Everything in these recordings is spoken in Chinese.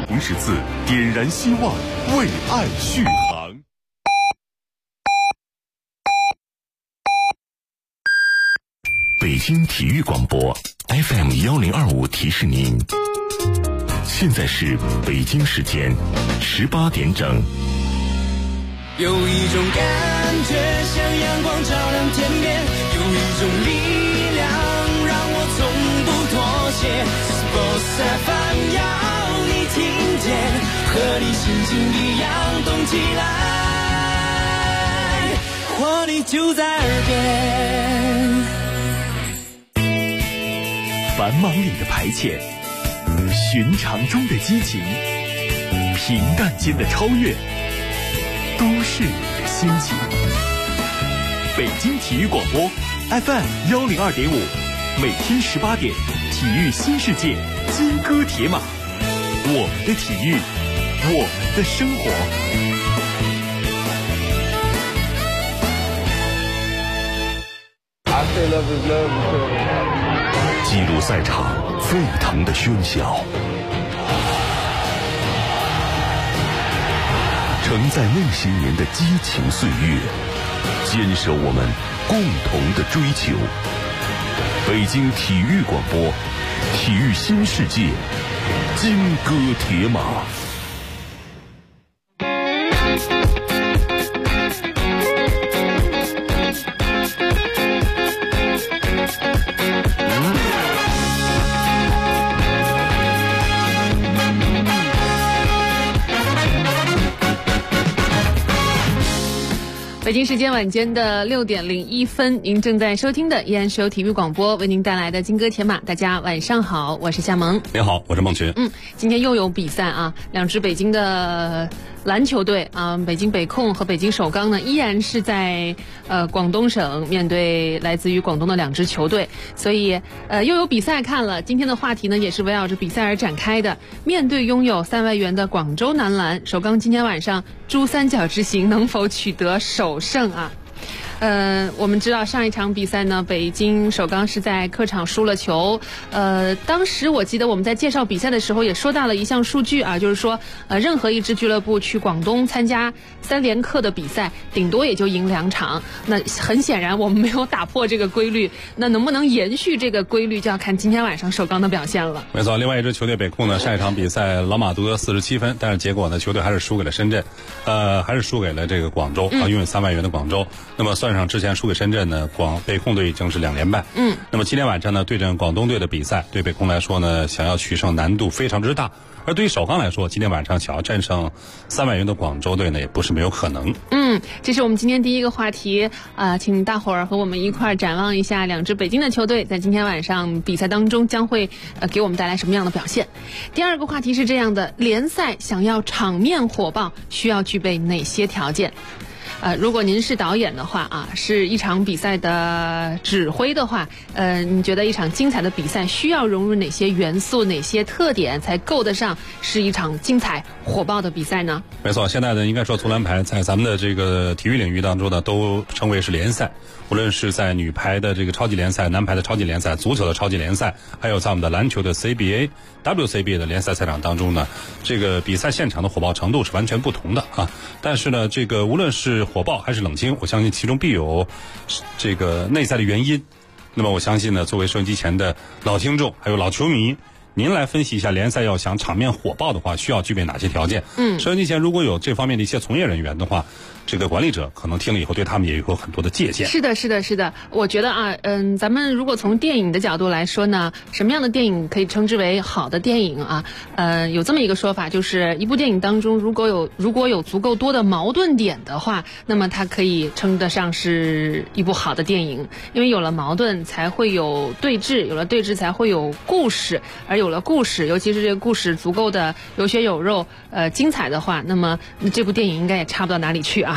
同时次，点燃希望，为爱续航。北京体育广播 FM1025提示您，现在是北京时间18点整。 有一种感觉像阳光照亮天边，有一种力量让我从不妥协。Sports FM 要你听见，和你心情一样动起来，活力就在耳边。 繁忙里的排遣，寻常中的激情，平淡间的超越，都是你的心情。北京体育广播 FM102.5，每天18点，体育新世界，金戈铁马，我们的体育，我们的生活。 记录赛场沸腾的喧嚣，承载那些年的激情岁月，坚守我们共同的追求。北京体育广播，体育新世界，金戈铁马。 北京时间晚间的6点01分，您正在收听的依然是由体育广播为您带来的金戈铁马。大家晚上好，我是夏萌。 你好，我是孟群。 今天又有比赛啊，两支北京的篮球队啊，北京北控和北京首钢呢，依然是在广东省面对来自于广东的两支球队，所以又有比赛看了。今天的话题呢，也是围绕着比赛而展开的。面对拥有3万元的广州男篮，首钢今天晚上珠三角之行能否取得首胜啊？我们知道上一场比赛呢，北京首钢是在客场输了球。当时我记得我们在介绍比赛的时候也说到了一项数据啊，就是说任何一支俱乐部去广东参加3连客的比赛，顶多也就赢2场。那很显然我们没有打破这个规律，那能不能延续这个规律，就要看今天晚上首钢的表现了。 没错，另外一支球队北控呢，上一场比赛老马夺得47分，但是结果呢，球队还是输给了深圳，还是输给了这个广州啊，拥有3万元的广州。那么算上之前输给深圳呢，北控队已经是2连败。那么今天晚上呢，对阵广东队的比赛，对北控来说呢，想要取胜难度非常之大。而对于首钢来说，今天晚上想要战胜3万元的广州队呢，也不是没有可能。 这是我们今天第一个话题请大伙儿和我们一块儿展望一下两支北京的球队在今天晚上比赛当中将会给我们带来什么样的表现。第二个话题是这样的，联赛想要场面火爆，需要具备哪些条件？如果您是导演的话啊，是一场比赛的指挥的话，你觉得一场精彩的比赛需要融入哪些元素、哪些特点，才够得上是一场精彩火爆的比赛呢？ 没错，现在呢，应该说足篮排在咱们的这个体育领域当中呢，都称为是联赛。无论是在女排的这个超级联赛、男排的超级联赛、足球的超级联赛，还有在我们的篮球的 CBA、WCBA 的联赛赛场当中呢，这个比赛现场的火爆程度是完全不同的啊。但是呢，这个无论是火爆还是冷清，我相信其中必有这个内在的原因。那么我相信呢，作为收音机前的老听众还有老球迷，您来分析一下联赛要想场面火爆的话，需要具备哪些条件？收音机前如果有这方面的一些从业人员的话，这个管理者可能听了以后对他们也有很多的借鉴。 是的，我觉得啊，咱们如果从电影的角度来说呢，什么样的电影可以称之为好的电影啊？有这么一个说法，就是一部电影当中如果有足够多的矛盾点的话，那么它可以称得上是一部好的电影，因为有了矛盾才会有对峙，有了对峙才会有故事，而有了故事，尤其是这个故事足够的有血有肉，精彩的话，那么这部电影应该也差不到哪里去啊。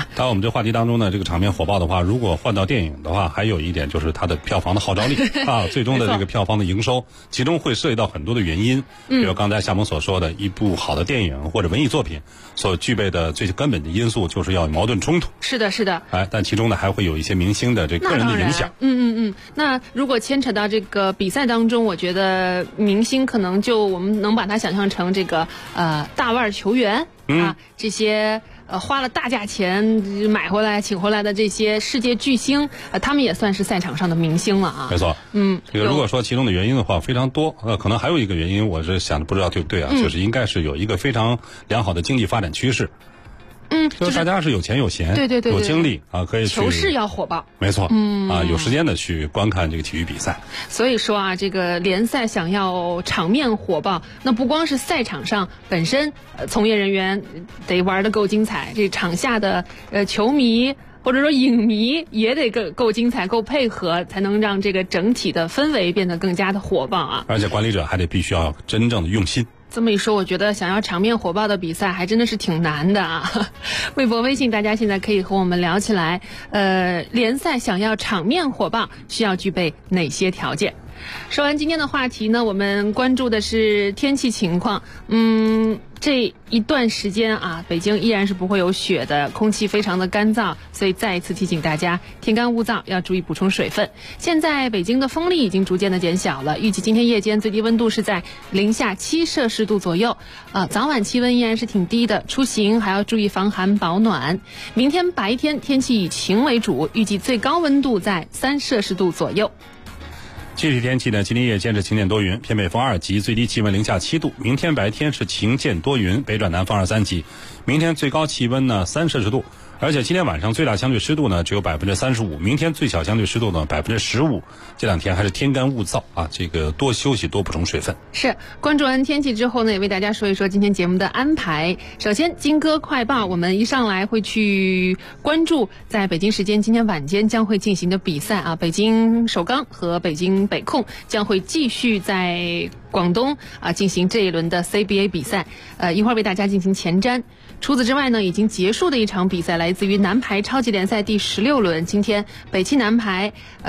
啊。 当然，我们这话题当中呢，这个场面火爆的话，如果换到电影的话，还有一点就是它的票房的号召力啊，最终的这个票房的营收，其中会涉及到很多的原因，比如刚才夏萌所说的，一部好的电影或者文艺作品所具备的最根本的因素，就是要有矛盾冲突。 是的，是的。 但其中呢，还会有一些明星的这个人的影响。 那如果牵扯到这个比赛当中，我觉得明星可能就我们能把它想象成这个大腕球员啊，这些花了大价钱买回来请回来的这些世界巨星，他们也算是赛场上的明星了啊。 没错，这个如果说其中的原因的话非常多，可能还有一个原因，我是想不知道对不对啊，就是应该是有一个非常良好的经济发展趋势。就是大家是有钱有闲， 对， 有精力啊，可以去球市要火爆， 没错，有时间的去观看这个体育比赛。 所以说啊，这个联赛想要场面火爆，那不光是赛场上本身从业人员得玩得够精彩，这场下的球迷或者说影迷也得够精彩、够配合，才能让这个整体的氛围变得更加的火爆啊！ 而且管理者还得必须要真正的用心。 这么一说，我觉得想要场面火爆的比赛还真的是挺难的啊！微博、微信，大家现在可以和我们聊起来。联赛想要场面火爆，需要具备哪些条件？说完今天的话题呢，我们关注的是天气情况。这一段时间啊，北京依然是不会有雪的，空气非常的干燥，所以再一次提醒大家，天干物燥，要注意补充水分。现在北京的风力已经逐渐的减小了，预计今天夜间最低温度是在零下7摄氏度左右，早晚气温依然是挺低的，出行还要注意防寒保暖。明天白天天气以晴为主，预计最高温度在3摄氏度左右。 具体天气呢，今天夜间是晴间多云，偏北风2级，最低气温零下7度。明天白天是晴间多云，北转南风2、3级。明天最高气温呢3摄氏度，而且今天晚上最大相对湿度呢只有35%，明天最小相对湿度呢15%。这两天还是天干物燥啊，这个多休息，多补充水分。 是，关注完天气之后呢，也为大家说一说今天节目的安排。首先，金歌快报，我们一上来会去关注在北京时间今天晚间将会进行的比赛啊，北京首钢和北京北控将会继续在广东进行这一轮的 CBA 比赛，一会儿为大家进行前瞻。除此之外呢，已经结束的一场比赛来自于男排超级联赛第16轮，今天北汽男排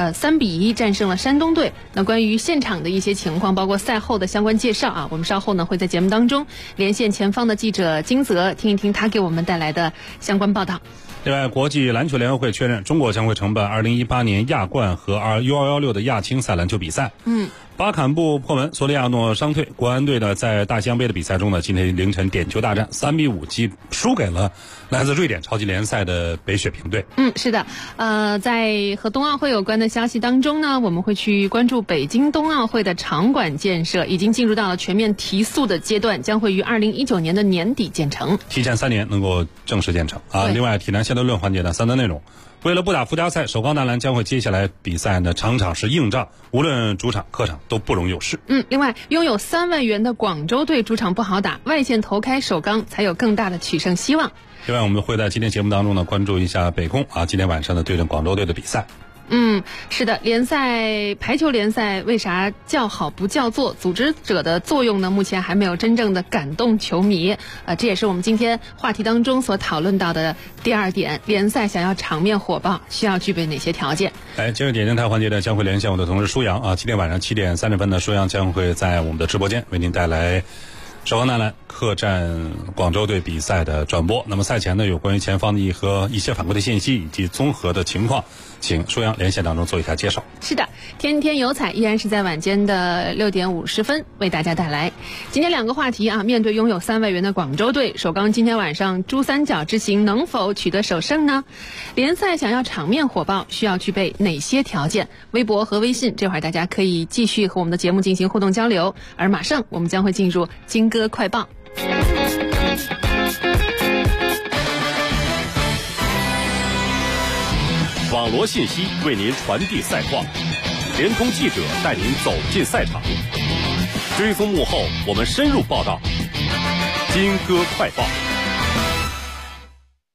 3-1战胜了山东队。那关于现场的一些情况，包括赛后的相关介绍啊，我们稍后呢会在节目当中连线前方的记者金泽，听一听他给我们带来的相关报道。 另外，国际篮球联合会确认，中国将会承办2018年亚冠和U216的亚青赛篮球比赛。巴坎布破门，索里亚诺伤退，国安队呢在大西洋杯的比赛中呢，今天凌晨点球大战3-5输给了来自瑞典超级联赛的北雪平队。 是的，在和冬奥会有关的消息当中呢，我们会去关注北京冬奥会的场馆建设已经进入到了全面提速的阶段，将会于2019年的年底建成， 提前3年能够正式建成啊。另外，体坛相对论环节的3大内容。为了不打附加赛，首钢男篮将会接下来比赛呢，场场是硬仗，无论主场客场都不容有失。 另外，拥有3万元的广州队主场不好打，外线投开首钢才有更大的取胜希望。 另外，我们会在今天节目当中呢，关注一下北控今天晚上的对阵广州队的比赛。 是的，排球联赛为啥叫好不叫座？组织者的作用呢，目前还没有真正的感动球迷。这也是我们今天话题当中所讨论到的第2点，联赛想要场面火爆，需要具备哪些条件？ 今日点电台环节呢，将会连线我的同事舒阳啊，今天晚上7点30分呢，舒阳将会在我们的直播间为您带来首钢男篮客战广州队比赛的转播。那么赛前呢，有关于前方的和一些反馈的信息以及综合的情况，请舒阳连线当中做一下介绍。 是的，天天有彩依然是在晚间的6点50分为大家带来今天2个话题啊。面对拥有3万元的广州队，首钢今天晚上珠三角之行能否取得首胜呢？联赛想要场面火爆，需要具备哪些条件？微博和微信，这会儿大家可以继续和我们的节目进行互动交流。而马上我们将会进入金歌快报。 网罗信息为您传递赛况，联通记者带您走进赛场，追踪幕后，我们深入报道。金歌快报。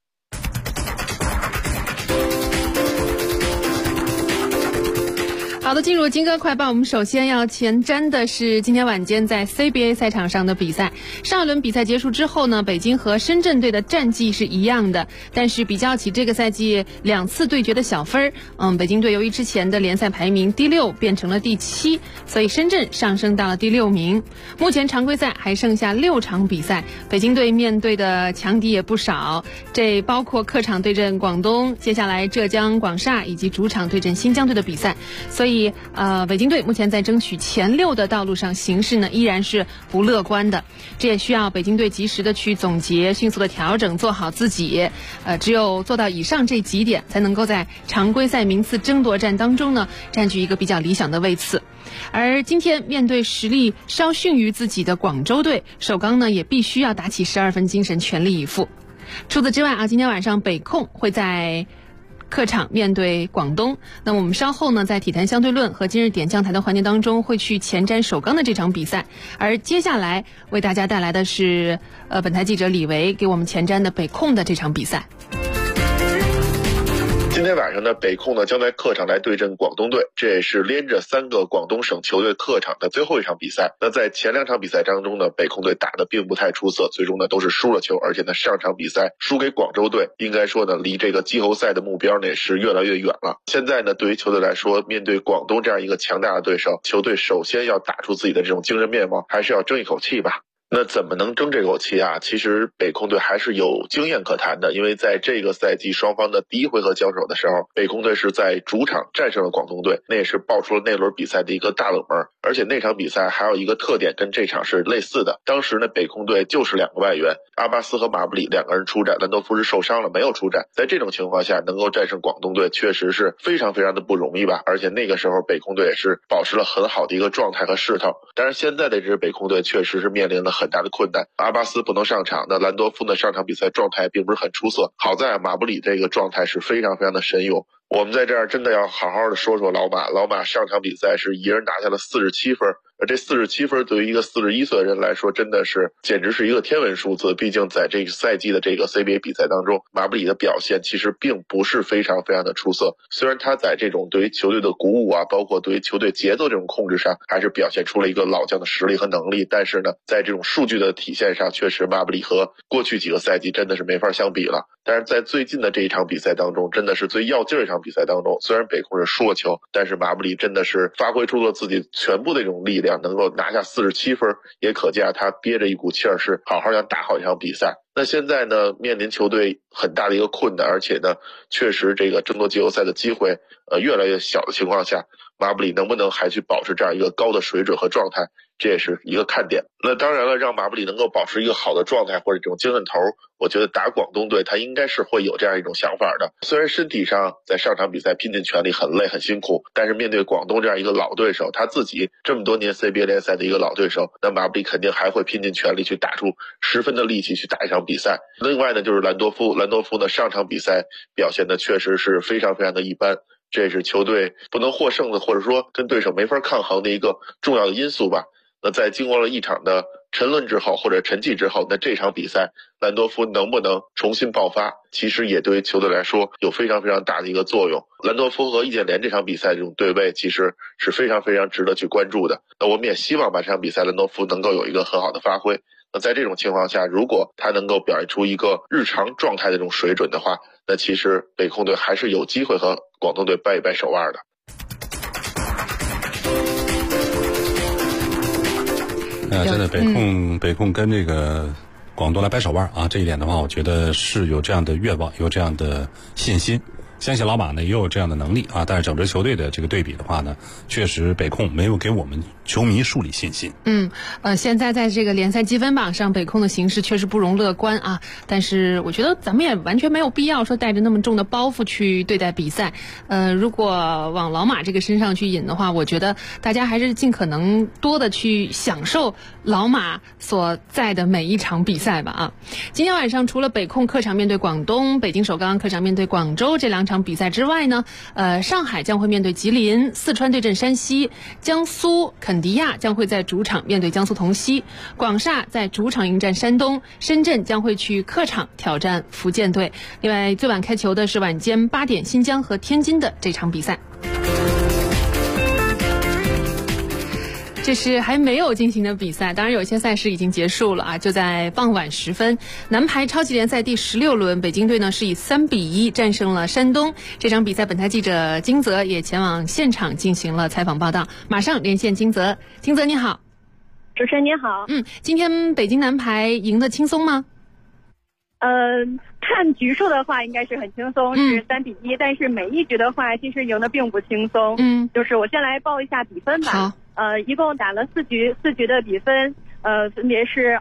好的， 的，进入金歌快报，我们首先要前瞻的是今天晚间在 CBA 赛场上的比赛。上一轮比赛结束之后呢，北京和深圳队的战绩是一样的，但是比较起这个赛季2次对决的小分，北京队由于之前的联赛排名第6变成了第7，所以深圳上升到了第6名。目前常规赛还剩下6场比赛，北京队面对的强敌也不少，这包括客场对阵广东，接下来浙江广厦以及主场对阵新疆队的比赛。所以北京队目前在争取前6的道路上形势呢依然是不乐观的，这也需要北京队及时的去总结，迅速的调整，做好自己。只有做到以上这几点，才能够在常规赛名次争夺战当中呢占据一个比较理想的位次。而今天面对实力稍逊于自己的广州队，首钢呢也必须要打起12分精神，全力以赴。除此之外今天晚上北控会在客场面对广东，那我们稍后呢在体坛相对论和今日点将台的环节当中会去前瞻首钢的这场比赛，而接下来为大家带来的是本台记者李维给我们前瞻的北控的这场比赛。 今天晚上呢，北控呢将在客场来对阵广东队，这也是连着3个广东省球队客场的最后一场比赛。那在前2场比赛当中呢，北控队打得并不太出色，最终呢都是输了球，而且呢上场比赛输给广州队，应该说呢离这个季后赛的目标呢也是越来越远了。现在呢对于球队来说，面对广东这样一个强大的对手，球队首先要打出自己的这种精神面貌，还是要争一口气吧。那怎么能争这口气啊？其实北控队还是有经验可谈的，因为在这个赛季双方的第1回合交手的时候，北控队是在主场战胜了广东队，那也是爆出了那轮比赛的一个大冷门。而且那场比赛还有一个特点跟这场是类似的，当时呢北控队就是2个外援，阿巴斯和马布里2个人出战，兰多夫是受伤了没有出战。在这种情况下能够战胜广东队确实是非常非常的不容易吧，而且那个时候北控队也是保持了很好的一个状态和势头。但是现在的这支北控队确实是面临了很大的困难，阿巴斯不能上场，那兰多夫呢上场比赛状态并不是很出色，好在马布里这个状态是非常非常的神勇。我们在这儿真的要好好的说说老马上场比赛是一人拿下了47分，而这47分对于一个41岁的人来说真的是简直是一个天文数字。毕竟在这个赛季的这个 CBA 比赛当中，马布里的表现其实并不是非常非常的出色，虽然他在这种对于球队的鼓舞包括对于球队节奏这种控制上还是表现出了一个老将的实力和能力，但是呢在这种数据的体现上，确实马布里和过去几个赛季真的是没法相比了。但是在最近的这一场比赛当中，真的是最要劲儿一场比赛当中，虽然北控是输了球，但是马布里真的是发挥出了自己全部的这种力量，能够拿下47分，也可见他憋着一股气儿，是好好想打好一场比赛。那现在呢面临球队很大的一个困难，而且呢确实这个争夺季后赛的机会越来越小的情况下，马布里能不能还去保持这样一个高的水准和状态，这也是一个看点。那当然了，让马布里能够保持一个好的状态或者这种精神头，我觉得打广东队他应该是会有这样一种想法的。虽然身体上在上场比赛拼尽全力很累很辛苦，但是面对广东这样一个老对手，他自己这么多年 CBA 联赛的一个老对手，那马布里肯定还会拼尽全力去打出10分的力气去打一场比赛。另外呢就是兰多夫呢上场比赛表现的确实是非常非常的一般，这也是球队不能获胜的，或者说跟对手没法抗衡的一个重要的因素吧。那在经过了一场的沉沦之后或者沉寂之后，那这场比赛兰多夫能不能重新爆发，其实也对于球队来说有非常非常大的一个作用。兰多夫和易建联这场比赛这种对位其实是非常非常值得去关注的。那我们也希望把这场比赛兰多夫能够有一个很好的发挥。那在这种情况下，如果他能够表现出一个日常状态的这种水准的话，那其实北控队还是有机会和广东队掰一掰手腕的。 真的北控跟这个广东来掰手腕这一点的话，我觉得是有这样的愿望，有这样的信心。相信老马呢也有这样的能力但是整支球队的这个对比的话呢，确实北控没有给我们球迷树立信心。 现在在这个联赛积分榜上，北控的形势确实不容乐观但是我觉得咱们也完全没有必要说带着那么重的包袱去对待比赛。如果往老马这个身上去引的话，我觉得大家还是尽可能多的去享受老马所在的每一场比赛吧今天晚上除了北控客场面对广东，北京首钢客场面对广州这2场比赛之外呢，上海将会面对吉林，四川对阵山西，江苏肯迪亚将会在主场面对江苏铜溪，广厦在主场迎战山东，深圳将会去客场挑战福建队。另外最晚开球的是晚间8点新疆和天津的这场比赛。 这是还没有进行的比赛，当然有些赛事已经结束了啊，就在傍晚时分，男排超级联赛第16轮，北京队呢是以3-1战胜了山东。这场比赛，本台记者金泽也前往现场进行了采访报道，马上连线金泽。金泽你好。 主持人您好。 今天北京男排赢得轻松吗？ 看局数的话应该是很轻松，是3-1，但是每一局的话其实赢得并不轻松。就是我先来报一下比分吧。 好。 一共打了4局的比分，分别是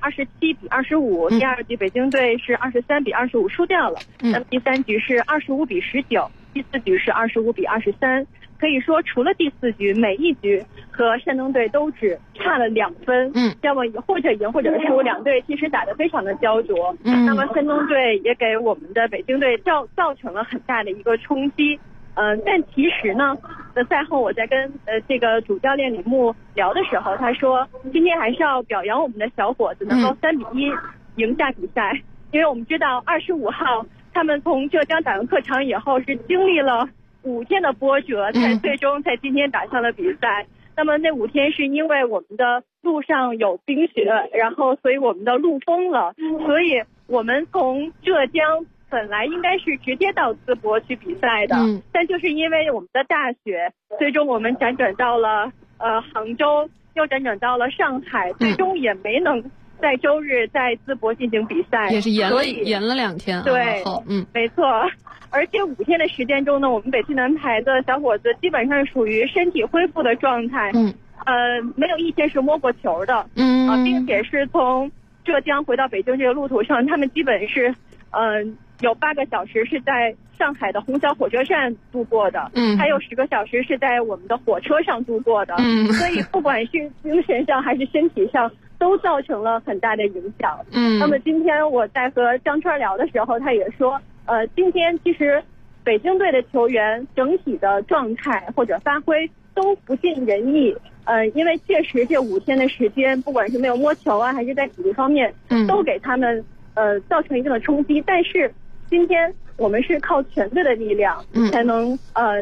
27-25，第二局北京队是23-25输掉了，那么第3局是25-19，第4局是25-23。可以说除了第4局，每一局和山东队都只差了2分，要么或者赢或者输，两队其实打得非常的焦灼。那么山东队也给我们的北京队造成了很大的一个冲击。但其实呢，赛后我在跟这个主教练李牧聊的时候，他说今天还是要表扬我们的小伙子能够3-1赢下比赛，因为我们知道25号他们从浙江打完客场以后是经历了5天的波折，才最终在今天打上了比赛。那么那5天是因为我们的路上有冰雪，然后所以我们的路封了，所以我们从浙江本来应该是直接到淄博去比赛的，但就是因为我们的大雪，最终我们辗转到了杭州，又辗转到了上海，最终也没能在周日在淄博进行比赛， 也是延了2天。 对，没错。而且5天的时间中呢，我们北京男排的小伙子基本上属于身体恢复的状态，没有一天是摸过球的，并且是从浙江回到北京这个路途上，他们基本是有8个小时是在上海的虹桥火车站度过的，还有10个小时是在我们的火车上度过的，所以不管是精神上还是身体上都造成了很大的影响。那么今天我在和张川聊的时候，他也说今天其实北京队的球员整体的状态或者发挥都不尽人意，因为确实这5天的时间，不管是没有摸球啊，还是在体力方面，都给他们造成一定的冲击。但是今天我们是靠全队的力量才能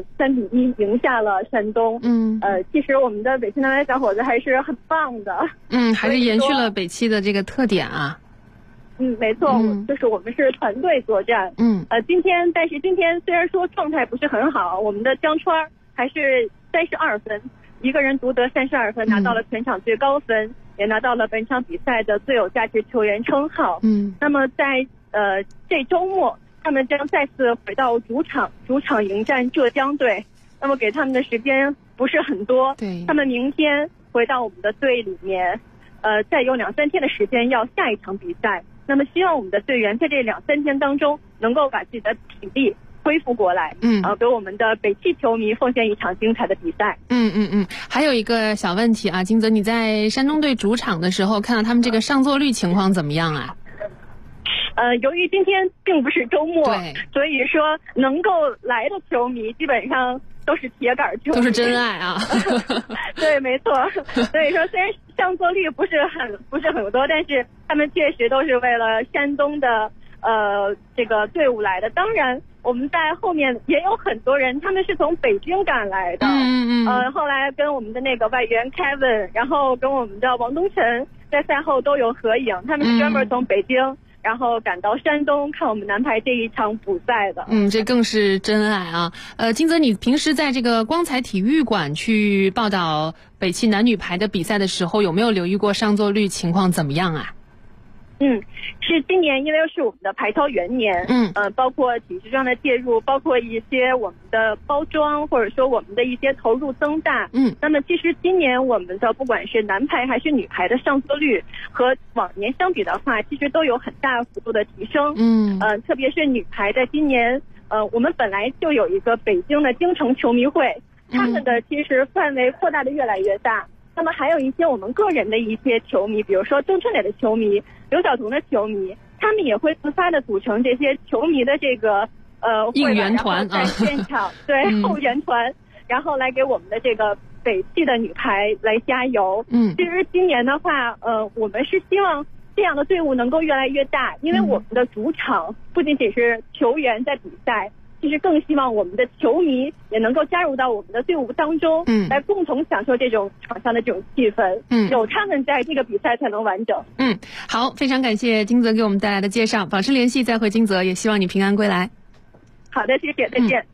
3-1赢下了山东。其实我们的北京男排小伙子还是很棒的。 还是延续了北汽的这个特点啊。 没错，就是我们是团队作战。但是今天虽然说状态不是很好，我们的江川还是32分，一个人独得32分，拿到了全场最高分，也拿到了本场比赛的最有价值球员称号。那么在这周末，他们将再次回到主场迎战浙江队。那么给他们的时间不是很多，他们明天回到我们的队里面，再有2-3天的时间要下一场比赛。那么希望我们的队员在这2-3天当中能够把自己的体力恢复过来，给我们的北汽球迷奉献一场精彩的比赛。 还有一个小问题啊，金泽，你在山东队主场的时候看到他们这个上座率情况怎么样啊？ 由于今天并不是周末，所以说能够来的球迷基本上都是铁杆球迷， 都是真爱啊。 对，没错。所以说虽然上座率不是很多，但是他们确实都是为了山东的这个队伍来的。当然我们在后面也有很多人，他们是从北京赶来的。后来跟我们的那个外援 Kevin， 然后跟我们的王东晨在赛后都有合影，他们是专门从北京然后赶到山东看我们男排这一场补赛的。 这更是真爱啊。金泽，你平时在这个光彩体育馆去报道北汽男女排的比赛的时候，有没有留意过上座率情况怎么样啊？ 是今年因为是我们的排超元年，包括体制上的介入，包括一些我们的包装，或者说我们的一些投入增大，那么其实今年我们的不管是男排还是女排的上座率和往年相比的话，其实都有很大幅度的提升，特别是女排在今年，我们本来就有一个北京的京城球迷会，他们的其实范围扩大的越来越大。那么还有一些我们个人的一些球迷，比如说周春磊的球迷、刘晓彤的球迷，他们也会自发的组成这些球迷的这个应援团在现场对后援团，然后来给我们的这个北汽的女排来加油。其实今年的话，我们是希望这样的队伍能够越来越大，因为我们的主场不仅仅是球员在比赛， 其实更希望我们的球迷也能够加入到我们的队伍当中，来共同享受这种场上的这种气氛，有他们在，这个比赛才能完整。 好，非常感谢金泽给我们带来的介绍，保持联系，再会金泽，也希望你平安归来。 好的，谢谢，再见。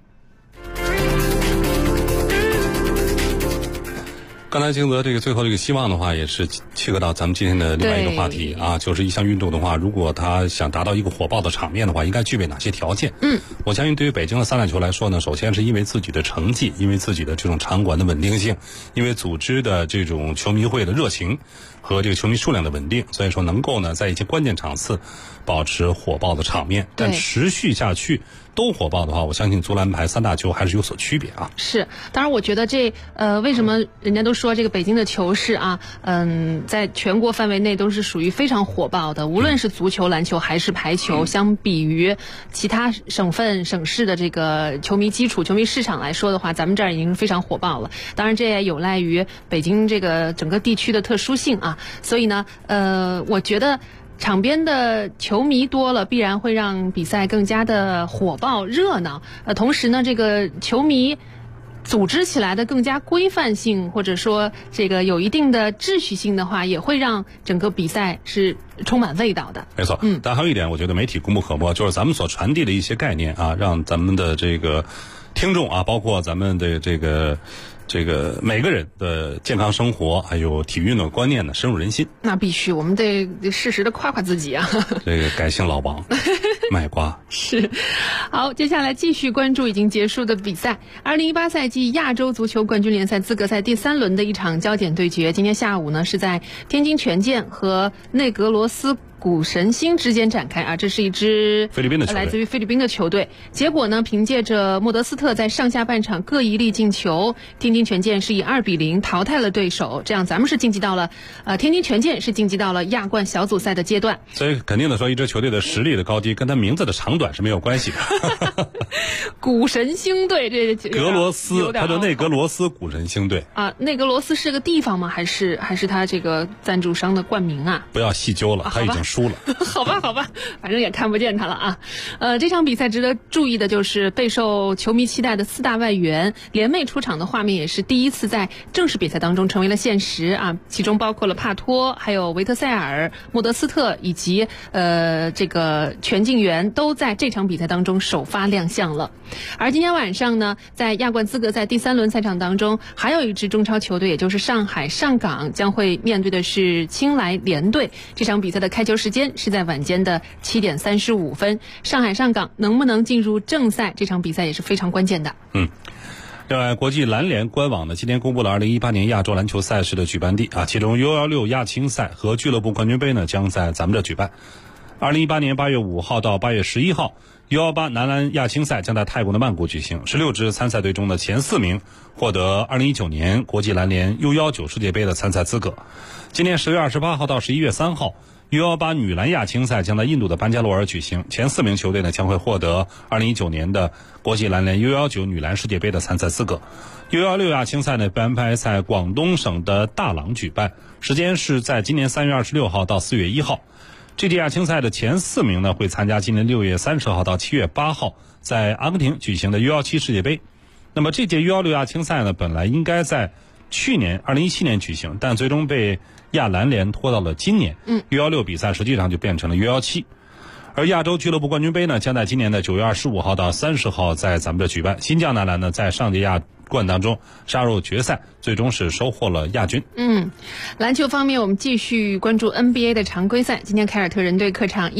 刚才金泽这个最后这个希望的话，也是切合到咱们今天的另外一个话题啊，就是一项运动的话，如果他想达到一个火爆的场面的话，应该具备哪些条件？我相信对于北京的三篮球来说呢，首先是因为自己的成绩，因为自己的这种场馆的稳定性，因为组织的这种球迷会的热情和这个球迷数量的稳定，所以说能够呢在一些关键场次保持火爆的场面，但持续下去都火爆的话，我相信足篮排三大球还是有所区别啊。 是，当然我觉得为什么人家都说这个北京的球市啊，在全国范围内都是属于非常火爆的，无论是足球、篮球还是排球，相比于其他省份、省市的这个球迷基础、球迷市场来说的话，咱们这儿已经非常火爆了。当然，这也有赖于北京这个整个地区的特殊性啊，所以呢，我觉得场边的球迷多了，必然会让比赛更加的火爆热闹。同时呢，这个球迷组织起来的更加规范性，或者说这个有一定的秩序性的话，也会让整个比赛是充满味道的。 没错，但还有一点，我觉得媒体功不可没，就是咱们所传递的一些概念啊，让咱们的这个听众啊，包括咱们的这个每个人的健康生活还有体育运动观念呢深入人心。那必须，我们得适时的夸夸自己啊。这个改姓老王卖瓜是。好，接下来继续关注已经结束的比赛。2018赛季亚洲足球冠军联赛资格赛第3轮的一场焦点对决，今天下午呢是在天津权健和内格罗斯古神星之间展开啊，这是一支菲律宾的球队，来自于菲律宾的球队。结果呢，凭借着莫德斯特在上下半场各一粒进球，天津权健是以2-0淘汰了对手，这样咱们是晋级到了天津权健是晋级到了亚冠小组赛的阶段。所以肯定的说，一支球队的实力的高低跟他名字的长短是没有关系的。古神星队，这格罗斯，他叫内格罗斯古神星队啊。内格罗斯是个地方吗？还是他这个赞助商的冠名啊？不要细究了，他已经输了。好吧，反正也看不见他了啊。这场比赛值得注意的就是备受球迷期待的4大外援联袂出场的画面，也是第一次在正式比赛当中成为了现实啊。其中包括了帕托、还有维特塞尔、莫德斯特以及这个全晋元都在这场比赛当中首发亮相了。而今天晚上呢，在亚冠资格赛第3轮赛场当中，还有一支中超球队，也就是上海上港，将会面对的是青莱联队。这场比赛的开球时间是在晚间的7点35分。上海上港能不能进入正赛，这场比赛也是非常关键的。另外，国际篮联官网呢今天公布了2018年亚洲篮球赛事的举办地啊，其中 U16 亚青赛和俱乐部冠军杯呢将在咱们这举办。2018年8月5号到8月11号，U18男篮亚青赛将在泰国的曼谷举行，16支参赛队中的前4名获得2019年国际篮联 U19 世界杯的参赛资格。今年10月28号到11月3号，U18女篮亚青赛将在印度的班加罗尔举行，前4名球队呢将会获得2019年的国际篮联 U19 女篮世界杯的参赛资格。U16 亚青赛呢被安排在广东省的大朗举办，时间是在今年3月26号到4月1号。这届亚青赛的前4名呢会参加今年6月30号到7月8号在阿根廷举行的 U17 世界杯。那么这届 U16 亚青赛呢本来应该在去年2017年举行，但最终被亚篮联拖到了今年。U16 比赛实际上就变成了 U17。而亚洲俱乐部冠军杯呢将在今年的9月25号到30号在咱们这举办。新疆男篮呢在上届亚冠当中杀入决赛，最终是收获了亚军。篮球方面，我们继续关注 NBA 的常规赛。今天凯尔特人队客场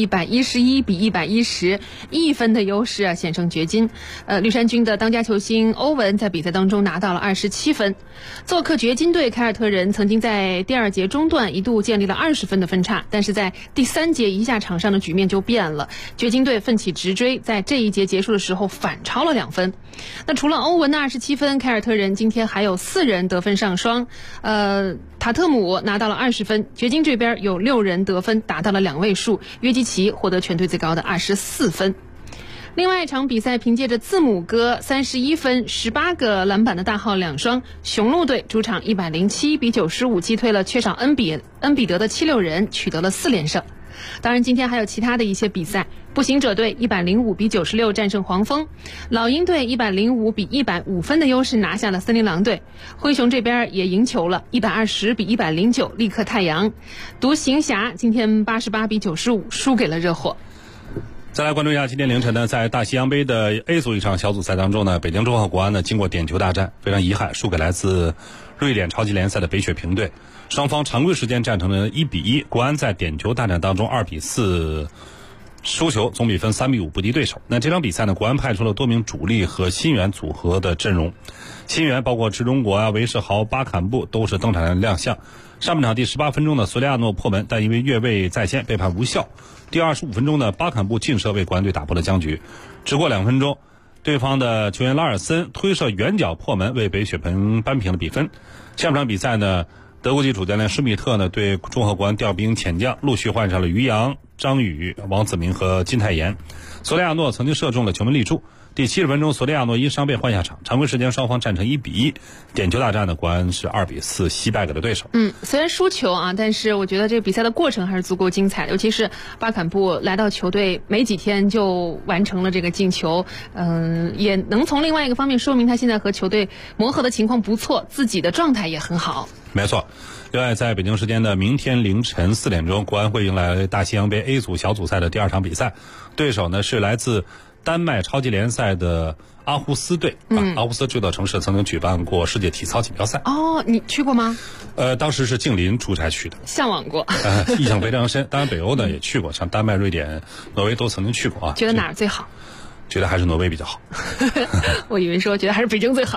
111-110，一分的优势啊，险胜掘金。绿衫军的当家球星欧文在比赛当中拿到了27分。做客掘金队，凯尔特人曾经在第2节中段一度建立了20分的分差，但是在第3节一下场上的局面就变了，掘金队奋起直追，在这一节结束的时候反超了2分。那除了欧文的27分，凯尔特人今天还有4人得分上双，塔特姆拿到了20分，掘金这边有6人得分达到了2位数，约基奇获得全队最高的24分。另外一场比赛，凭借着字母哥31分、18个篮板的大号2双，雄鹿队主场107-95击退了缺少恩比德的76人，取得了4连胜。 当然，今天还有其他的一些比赛，步行者队105比96战胜黄蜂，老鹰队105比105分的优势拿下了森林狼队，灰熊这边也赢球了，120比109力克太阳，独行侠今天88比95输给了热火。 再来关注一下今天凌晨呢，在大西洋杯的 A 组一场小组赛当中呢，北京中赫国安呢经过点球大战，非常遗憾输给来自瑞典超级联赛的北雪平队，双方常规时间战成了1比1，国安在点球大战当中2比4输球，总比分3比5不敌对手。那这场比赛呢，国安派出了多名主力和新援组合的阵容，新援包括池中国韦世豪、巴坎布都是登场亮相。上半场第18分钟呢，索利亚诺破门，但因为越位在先被判无效。第25分钟呢，巴坎布劲射为国安队打破了僵局。只过2分钟，对方的球员拉尔森推射远角破门，为北雪平扳平了比分。下半场比赛呢，德国籍主教练施密特呢对中赫国安调兵遣将，陆续换上了于洋、张宇、王子明和金泰妍。索利亚诺曾经射中了球门立柱。第70分钟，索利亚诺因伤被换下场，常规时间双方战成1比1，点球大战的国安是2比4惜败给了对手。 虽然输球啊，但是我觉得这个比赛的过程还是足够精彩的，尤其是巴坎布来到球队没几天就完成了这个进球，也能从另外一个方面说明他现在和球队磨合的情况不错，自己的状态也很好。 没错。另外，在北京时间的明天凌晨4点钟，国安会迎来大西洋杯 A 组小组赛的第2场比赛，对手呢是来自丹麦超级联赛的阿胡斯队。阿胡斯这座城市曾经举办过世界体操锦标赛。 哦，你去过吗？ 当时是静林出差去的， 向往过， 印象非常深。当然，北欧呢也去过，像丹麦、瑞典、挪威都曾经去过啊。 觉得哪儿最好？ 觉得还是挪威比较好。 我以为说觉得还是北京最好。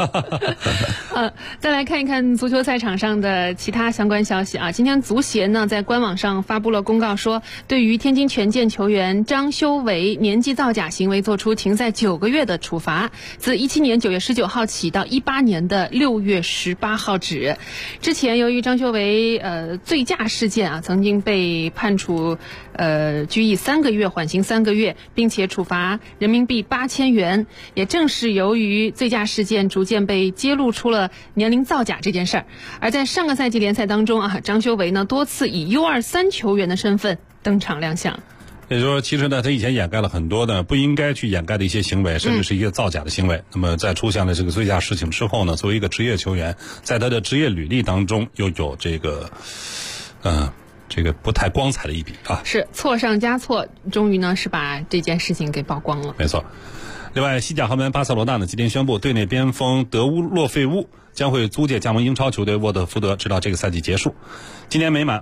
再来看一看足球赛场上的其他相关消息啊。今天足协呢在官网上发布了公告说，对于天津权健球员张修为年纪造假行为作出停赛9个月的处罚，自17年9月19号起到18年的6月18号止。之前由于张修为醉驾事件啊，曾经被判处拘役3个月，缓刑3个月，并且处罚人民币8000元。也正是由于醉驾事件逐渐被揭露出了年龄造假这件事儿，而在上个赛季联赛当中啊，张修为呢多次以 U23 球员的身份登场亮相。 也就是说，其实呢，他以前掩盖了很多呢不应该去掩盖的一些行为，甚至是一个造假的行为。那么在出现了这个醉驾事情之后呢，作为一个职业球员，在他的职业履历当中又有这个不太光彩的一笔啊。 是错上加错，终于呢是把这件事情给曝光了。 没错。另外，西甲豪门巴塞罗那呢今天宣布，队内边锋德乌洛费乌将会租借加盟英超球队沃特福德，直到这个赛季结束。今年没满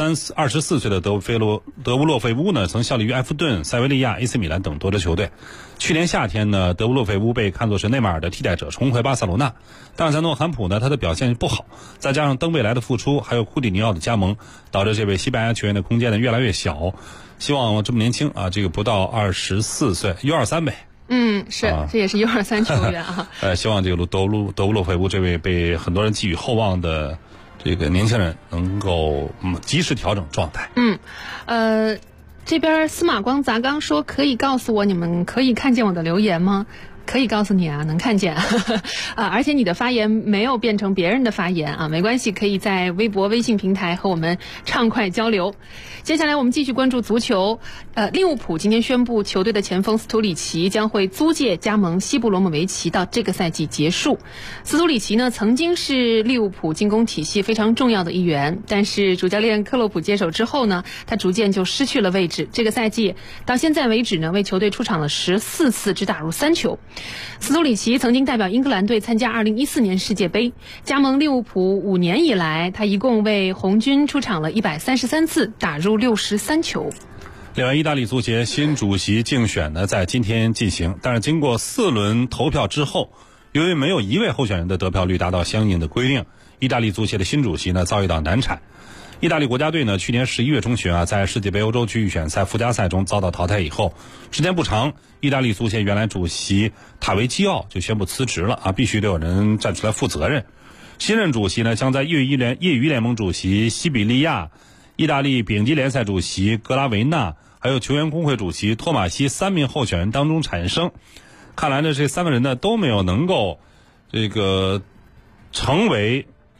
24岁的德乌洛费乌呢，曾效力于埃弗顿、塞维利亚、AC 米兰等多支球队。去年夏天呢，德乌洛费乌被看作是内马尔的替代者，重回巴塞罗那。但是在诺坎普呢，他的表现不好，再加上登贝莱的复出，还有库蒂尼奥的加盟，导致这位西班牙球员的空间呢越来越小。希望这么年轻啊，这个不到24岁 U23 呗。 是，这也是 U23 球员啊。 希望这个德乌洛费乌这位被很多人寄予厚望的这个年轻人能够及时调整状态。 这边司马光砸缸说，可以告诉我你们可以看见我的留言吗？可以告诉你啊，能看见而且你的发言没有变成别人的发言啊，没关系，可以在微博、微信平台和我们畅快交流。接下来我们继续关注足球。利物浦今天宣布，球队的前锋斯图里奇将会租借加盟西布罗姆维奇到这个赛季结束。斯图里奇呢，曾经是利物浦进攻体系非常重要的一员，但是主教练克洛普接手之后呢，他逐渐就失去了位置。这个赛季到现在为止呢，为球队出场了14次，只打入3球。斯图里奇曾经代表英格兰队参加2014年世界杯，加盟利物浦5年以来，他一共为红军出场了133次，打入63球。 另外，意大利足协新主席竞选呢在今天进行，但是经过4轮投票之后，由于没有一位候选人的得票率达到相应的规定，意大利足协的新主席呢遭遇到难产。意大利国家队呢，去年11月中旬啊，在世界杯欧洲区预选赛附加赛中遭到淘汰以后，时间不长，意大利足协原来主席塔维基奥就宣布辞职了啊，必须得有人站出来负责任。新任主席呢，将在业余联盟主席西比利亚、意大利丙级联赛主席格拉维纳，还有球员工会主席托马西3名候选人当中产生。看来呢，这3个人呢都没有能够这个成为意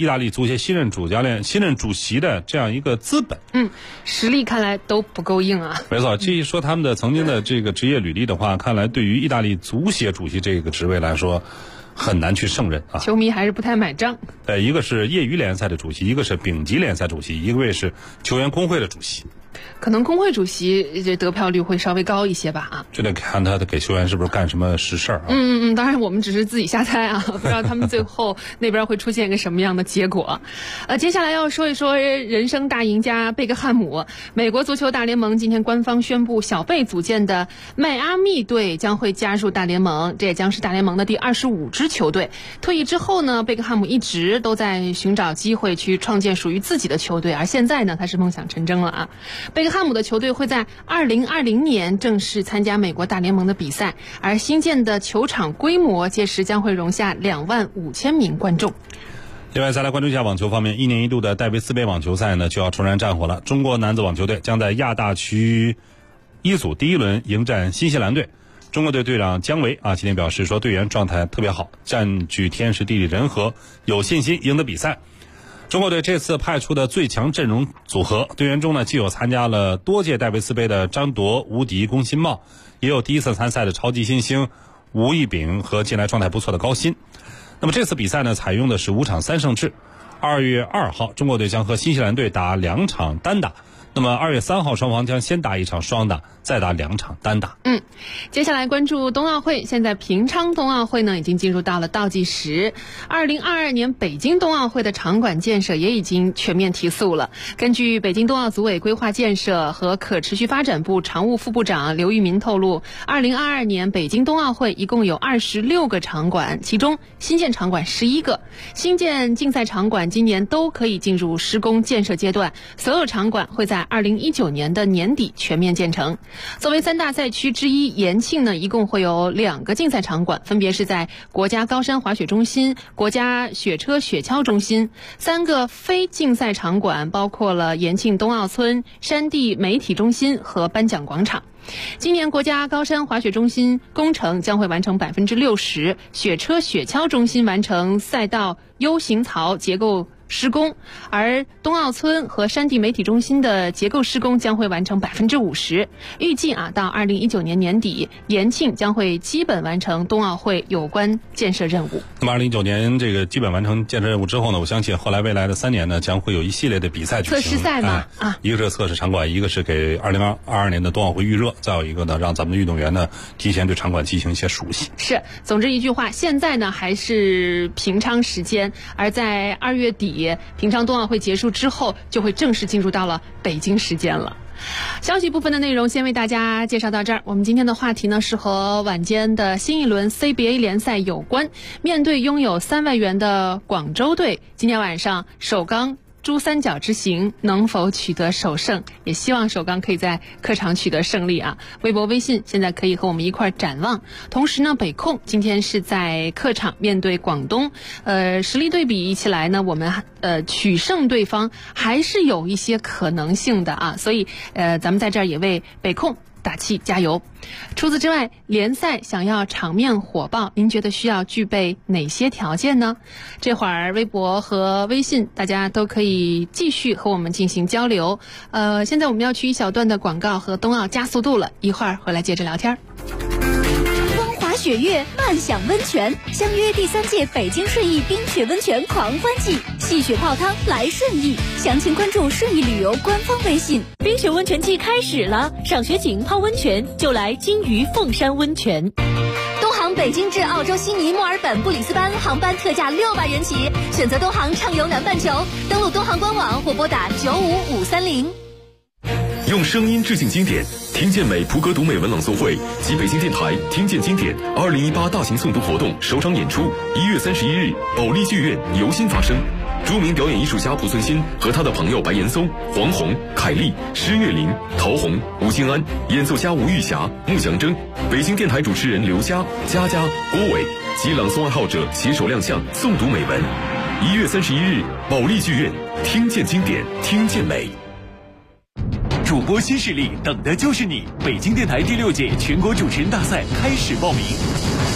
意大利足协新任主席的这样一个资本。 实力看来都不够硬啊。 没错，至于说他们的曾经的这个职业履历的话，看来对于意大利足协主席这个职位来说，很难去胜任啊。 球迷还是不太买账。 一个是业余联赛的主席，一个是丙级联赛主席，一位是球员工会的主席。 可能工会主席这得票率会稍微高一些吧啊， 就得看他的给球员是不是干什么实事啊。 当然我们只是自己瞎猜啊，不知道他们最后那边会出现一个什么样的结果。接下来要说一说人生大赢家贝克汉姆。美国足球大联盟今天官方宣布，小贝组建的迈阿密队将会加入大联盟，这也将是大联盟的第25支球队。退役之后呢，贝克汉姆一直都在寻找机会去创建属于自己的球队，而现在呢，他是梦想成真了啊。贝克汉姆的球队会在2020年正式参加美国大联盟的比赛，而新建的球场规模届时将会容下25000名观众。 另外，再来关注一下网球方面，一年一度的戴维斯杯网球赛呢就要重燃战火了。中国男子网球队将在亚大区一组第一轮迎战新西兰队。中国队队长姜维今天表示说，队员状态特别好，占据天时地利人和，有信心赢得比赛。中国队这次派出的最强阵容组合，队员中呢既有参加了多届戴维斯杯的张铎、吴迪、龚新茂，也有第一次参赛的超级新星吴亦丙和近来状态不错的高鑫。那么这次比赛呢，采用的是5场3胜制。2月2号，中国队将和新西兰队打2场单打。那么2月3号，双方将先打1场双打，再打2场单打。 接下来关注冬奥会。现在平昌冬奥会呢已经进入到了倒计时。2022年北京冬奥会的场馆建设也已经全面提速了。根据北京冬奥组委规划建设和可持续发展部常务副部长刘玉民透露，2022年北京冬奥会一共有26个场馆，其中新建场馆11个，新建竞赛场馆今年都可以进入施工建设阶段，所有场馆会在2019年的年底全面建成。作为3大赛区之一，延庆呢一共会有2个竞赛场馆，分别是在国家高山滑雪中心、国家雪车雪橇中心。3个非竞赛场馆包括了延庆冬奥村、山地媒体中心和颁奖广场。今年国家高山滑雪中心工程将会完成60%，雪车雪橇中心完成赛道 U 型槽结构施工，而冬奥村和山地媒体中心的结构施工将会完成50%。预计到2019年年底，延庆将会基本完成冬奥会有关建设任务。 那么2019年这个基本完成建设任务之后呢，我相信后来未来的3年呢，将会有一系列的比赛举行。 测试赛嘛， 一个是测试场馆，一个是给2022年的冬奥会预热，再有一个呢，让咱们的运动员呢提前对场馆进行一些熟悉。 是，总之一句话，现在呢还是平昌时间，而在2月底平昌冬奥会结束之后，就会正式进入到了北京时间了。消息部分的内容先为大家介绍到这儿。我们今天的话题呢是和晚间的新一轮 CBA 联赛有关。面对拥有3万元的广州队，今天晚上首钢珠三角之行能否取得首胜，也希望首钢可以在客场取得胜利啊。微博微信现在可以和我们一块展望。同时呢，北控今天是在客场面对广东，实力对比起来呢，我们取胜对方还是有一些可能性的啊，所以咱们在这儿也为北控打气加油。除此之外，联赛想要场面火爆，您觉得需要具备哪些条件呢？这会儿微博和微信大家都可以继续和我们进行交流。现在我们要去一小段的广告和冬奥加速度了，一会儿回来接着聊天。 风华雪月，漫享温泉，相约第3届北京顺义冰雪温泉狂欢季，戏雪泡汤来顺义，详情关注顺义旅游官方微信。 冰雪温泉季开始了，赏雪景泡温泉就来金鱼凤山温泉。 东航北京至澳洲悉尼、墨尔本、布里斯班航班特价600元起，选择东航畅游南半球，登录东航官网或拨打95530。 用声音致敬经典，听见美普格读美文朗诵会及北京电台听见经典2018大型诵读活动首场演出1月31日保利剧院由心发生。著名表演艺术家濮存昕和他的朋友白岩松、黄宏、凯丽、施月林、陶虹、吴京安，演奏家吴玉霞、穆祥征，北京电台主持人刘佳、佳佳、郭伟及朗诵爱好者携手亮相诵读美文。1月31日保利剧院，听见经典，听见美。 主播新势力，等的就是你！北京电台第6届全国主持人大赛开始报名。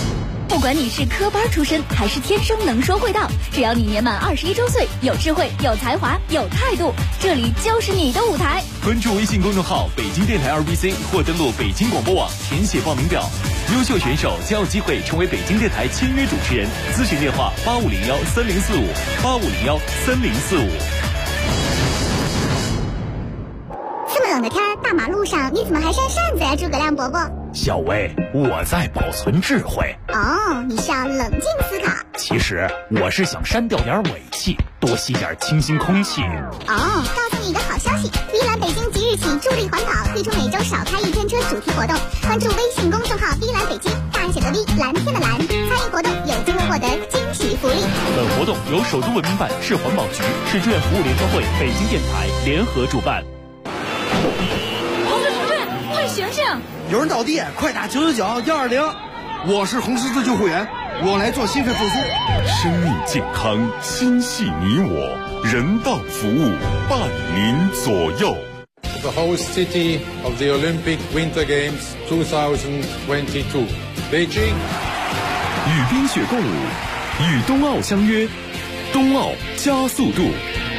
不管你是科班出身还是天生能说会道，只要你年满21周岁，有智慧、有才华、有态度，这里就是你的舞台。 关注微信公众号北京电台 RBC 或登录北京广播网填写报名表，优秀选手将有机会成为北京电台签约主持人。咨询电话8501304585013045。 这么冷的天，大马路上你怎么还扇扇子呀，诸葛亮伯伯？ 小薇，我在保存智慧。 哦，你是要冷静思考。 其实我是想删掉点尾气，多吸点清新空气。 哦，告诉你一个好消息，碧蓝北京即日起助力环保，推出每周少开一天车主题活动。关注微信公众号碧蓝北京，大写的 V， 蓝天的蓝，参与活动有机会获得惊喜福利。 本活动由首都文明办、市环保局、市志愿服务联合会、北京电台联合主办。 同志，快醒醒！ 有人倒地，快打999-120。我是红十字救护员，我来做心肺复苏。 生命健康，心系你我，人道服务伴您左右。 The host city of the Olympic Winter Games 2022, Beijing。 与冰雪共舞，与冬奥相约，冬奥加速度。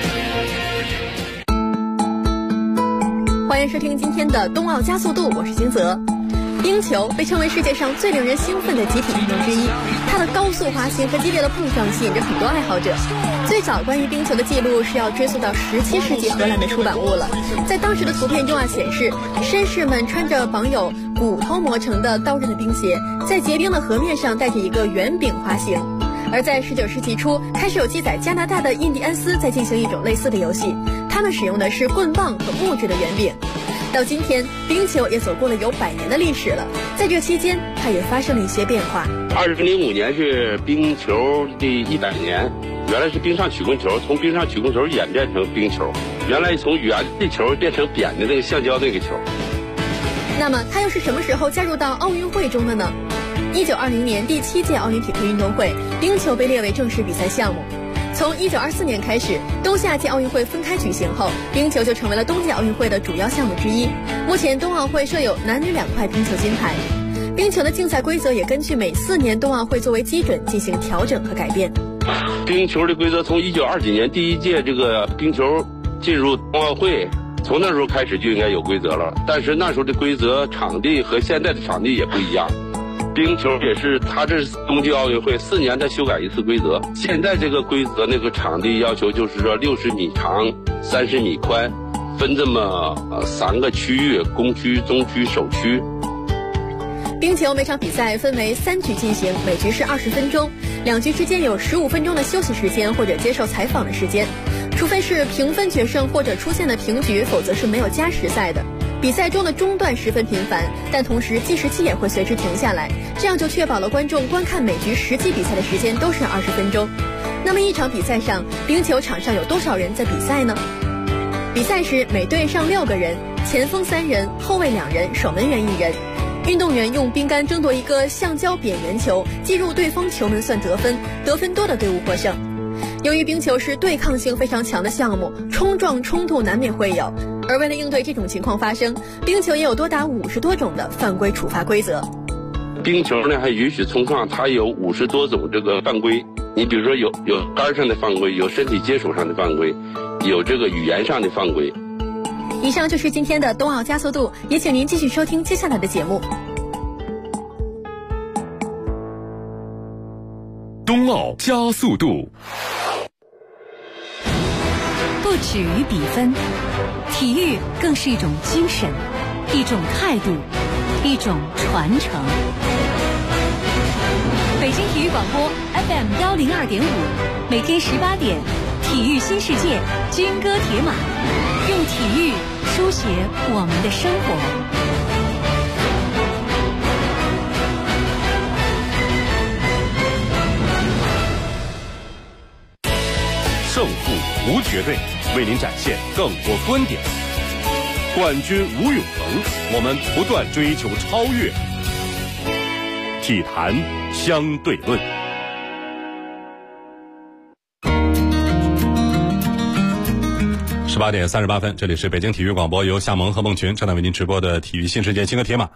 欢迎收听今天的冬奥加速度，我是金泽。冰球被称为世界上最令人兴奋的集体运动之一，它的高速滑行和激烈的碰撞吸引着很多爱好者。最早关于冰球的记录是要追溯到17世纪荷兰的出版物了。在当时的图片中显示绅士们穿着绑有骨头磨成的刀刃的冰鞋，在结冰的河面上带着一个圆饼滑行。而在19世纪初，开始有记载加拿大的印第安斯在进行一种类似的游戏，他们使用的是棍棒和木质的圆饼。到今天，冰球也走过了有100年的历史了。在这期间，它也发生了一些变化。 2005年是冰球的100年，原来是冰上曲棍球，从冰上曲棍球演变成冰球，原来从圆的球变成扁的那个橡胶那个球。 那么，它又是什么时候加入到奥运会中的呢？1920年第7届奥林匹克运动会，冰球被列为正式比赛项目。从1924年开始，冬夏季奥运会分开举行后，冰球就成为了冬季奥运会的主要项目之一。目前冬奥会设有男女2块冰球金牌。冰球的竞赛规则也根据每4年冬奥会作为基准进行调整和改变。 冰球的规则从1920几年第1届这个冰球进入冬奥会，从那时候开始就应该有规则了。但是那时候的规则场地和现在的场地也不一样。冰球也是，它这是冬季奥运会4年它修改一次规则。现在这个规则那个场地要求就是说60米长，30米宽，分这么3个区域：攻区、中区、首区。 冰球每场比赛分为3局进行，每局是20分钟，2局之间有15分钟的休息时间或者接受采访的时间。除非是平分决胜或者出现了平局，否则是没有加时赛的。比赛中的中断十分频繁，但同时计时器也会随之停下来，这样就确保了观众观看每局实际比赛的时间都是20分钟。那么一场比赛上，冰球场上有多少人在比赛呢？比赛时每队上6个人，前锋3人，后卫2人，守门员1人。运动员用冰杆争夺一个橡胶扁圆球，击入对方球门算得分，得分多的队伍获胜。由于冰球是对抗性非常强的项目，冲撞冲突难免会有，而为了应对这种情况发生，冰球也有多达50多种的犯规处罚规则。 冰球呢还允许冲撞，它有50多种这个犯规。你比如说有杆上的犯规，有身体接触上的犯规，有这个语言上的犯规。 以上就是今天的冬奥加速度，也请您继续收听接下来的节目。 冬奥加速度。 不止于比分，体育更是一种精神，一种态度，一种传承。北京体育广播 FM 102.5，每天18点，体育新世界，军歌铁马，用体育书写我们的生活。 胜负无绝对，为您展现更多观点。冠军无永恒，我们不断追求超越。体坛相对论。 18点38分，这里是北京体育广播，由夏萌和孟群正在为您直播的体育新世界金歌铁马。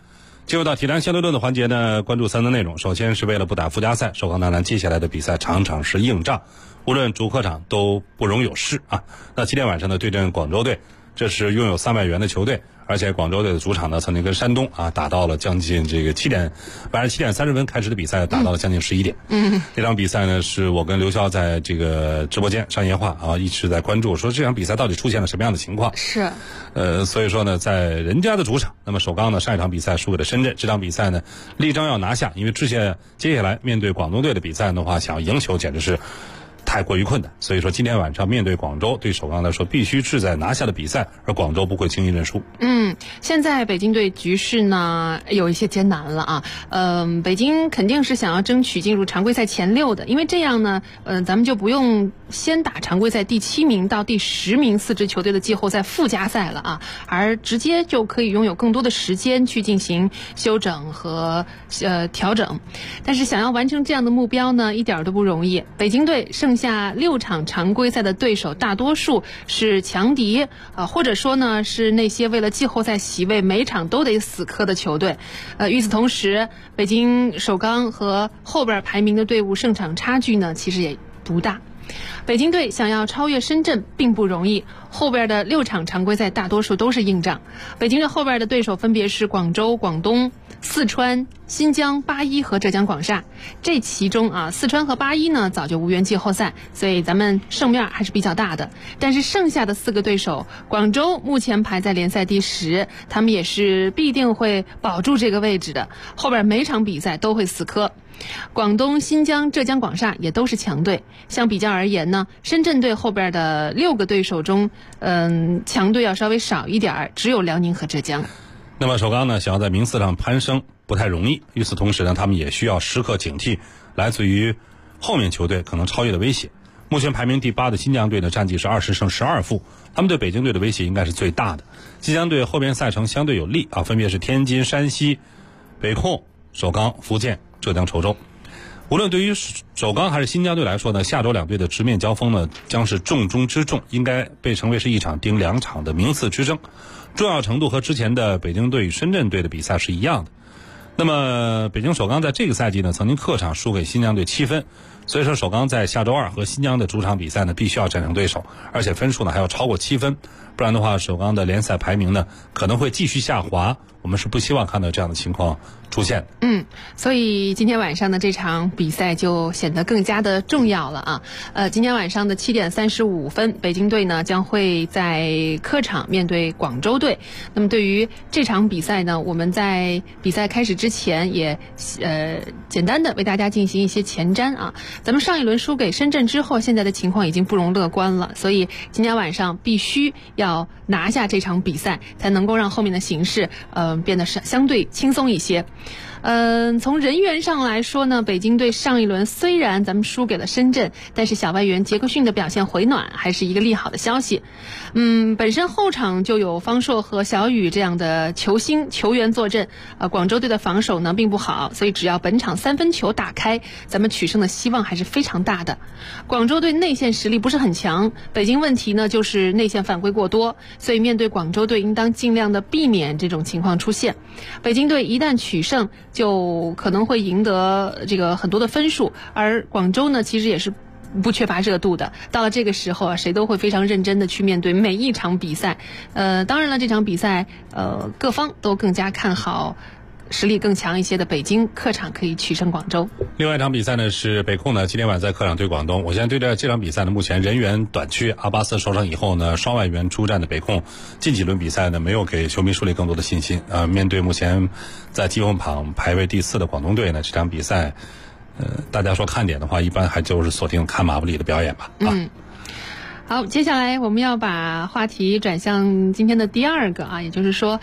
进入到体坛相对论的环节呢，关注3则内容。首先是为了不打附加赛，首钢男篮接下来的比赛场场是硬仗，无论主客场都不容有失啊。那7天晚上呢对阵广州队，这是拥有300元的球队，而且广州队的主场呢曾经跟山东打到了将近这个晚上7点30分开始的比赛，打到了将近11点。这场比赛呢是我跟刘潇在这个直播间商业化一直在关注，说这场比赛到底出现了什么样的情况。 是所以说呢在人家的主场，那么首钢呢上一场比赛输给了深圳，这场比赛呢力争要拿下，因为接下来面对广东队的比赛的话，想要赢球简直是太过于困难，所以说今天晚上面对广州，对首钢来说必须志在拿下的比赛，而广州不会轻易认输。 现在北京队局势呢有一些艰难了啊。北京肯定是想要争取进入常规赛前6的，因为这样呢，咱们就不用先打常规赛第7名到第10名4支球队的季后赛附加赛了啊，而直接就可以拥有更多的时间去进行休整和调整。但是想要完成这样的目标呢，一点都不容易。北京队剩下6场常规赛的对手大多数是强敌或者说呢是那些为了季后赛席位每场都得死磕的球队。与此同时，北京首钢和后边排名的队伍胜场差距呢其实也不大。北京队想要超越深圳并不容易，后边的6场常规赛大多数都是硬仗。北京队后边的对手分别是广州、广东、四川、新疆、八一和浙江广厦。这其中四川和八一呢早就无缘季后赛，所以咱们胜面还是比较大的。但是剩下的4个对手，广州目前排在联赛第10，他们也是必定会保住这个位置的，后边每场比赛都会死磕。广东、新疆、浙江广厦也都是强队，相比较而言呢，深圳队后边的6个对手中，强队要稍微少一点，只有辽宁和浙江。 那么首钢呢想要在名次上攀升不太容易，与此同时呢他们也需要时刻警惕来自于后面球队可能超越的威胁。目前排名第8的新疆队呢战绩是20胜12负，他们对北京队的威胁应该是最大的。新疆队后边赛程相对有利分别是天津、山西、北控、首钢、福建、浙江稠州。无论对于首钢还是新疆队来说呢，下周2队的直面交锋呢将是重中之重，应该被称为是一场顶2场的名次之争，重要程度和之前的北京队与深圳队的比赛是一样的。那么北京首钢在这个赛季呢曾经客场输给新疆队7分，所以说首钢在下周2和新疆的主场比赛呢必须要战胜对手，而且分数呢还要超过7分，不然的话首钢的联赛排名呢可能会继续下滑，我们是不希望看到这样的情况出现。 所以今天晚上的这场比赛就显得更加的重要了啊。今天晚上的7点35分，北京队呢将会在客场面对广州队。那么对于这场比赛呢，我们在比赛开始之前也简单的为大家进行一些前瞻啊。咱们上一轮输给深圳之后，现在的情况已经不容乐观了，所以今天晚上必须要拿下这场比赛，才能够让后面的形势变得相对轻松一些。从人员上来说呢，北京队上一轮虽然咱们输给了深圳，但是小外援杰克逊的表现回暖，还是一个利好的消息。本身后场就有方硕和小雨这样的球员坐镇，广州队的防守呢并不好，所以只要本场3分球打开，咱们取胜的希望还是非常大的。广州队内线实力不是很强，北京问题呢就是内线犯规过多，所以面对广州队应当尽量的避免这种情况出现。北京队一旦取胜，就可能会赢得这个很多的分数，而广州呢其实也是不缺乏热度的，到了这个时候谁都会非常认真的去面对每一场比赛。当然了，这场比赛各方都更加看好实力更强一些的北京客场可以取胜广州。 另外一场比赛呢是北控呢今天晚在客场对广东。我现在对这场比赛呢目前人员短缺，阿巴斯受伤以后呢双外援出战的北控近几轮比赛呢没有给球迷树立更多的信心。面对目前在积分榜排位第4的广东队呢，这场比赛大家说看点的话，一般还就是锁定看马布里的表演吧。 好，接下来我们要把话题转向今天的第2个也就是说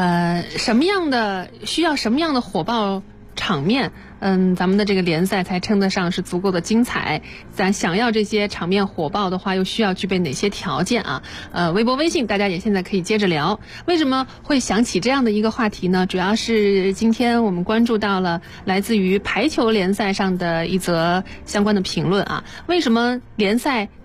需要什么样的火爆场面，咱们的这个联赛才称得上是足够的精彩。咱想要这些场面火爆的话，又需要具备哪些条件啊？微博、微信大家也现在可以接着聊。为什么会想起这样的一个话题呢？主要是今天我们关注到了来自于排球联赛上的一则相关的评论啊。为什么联赛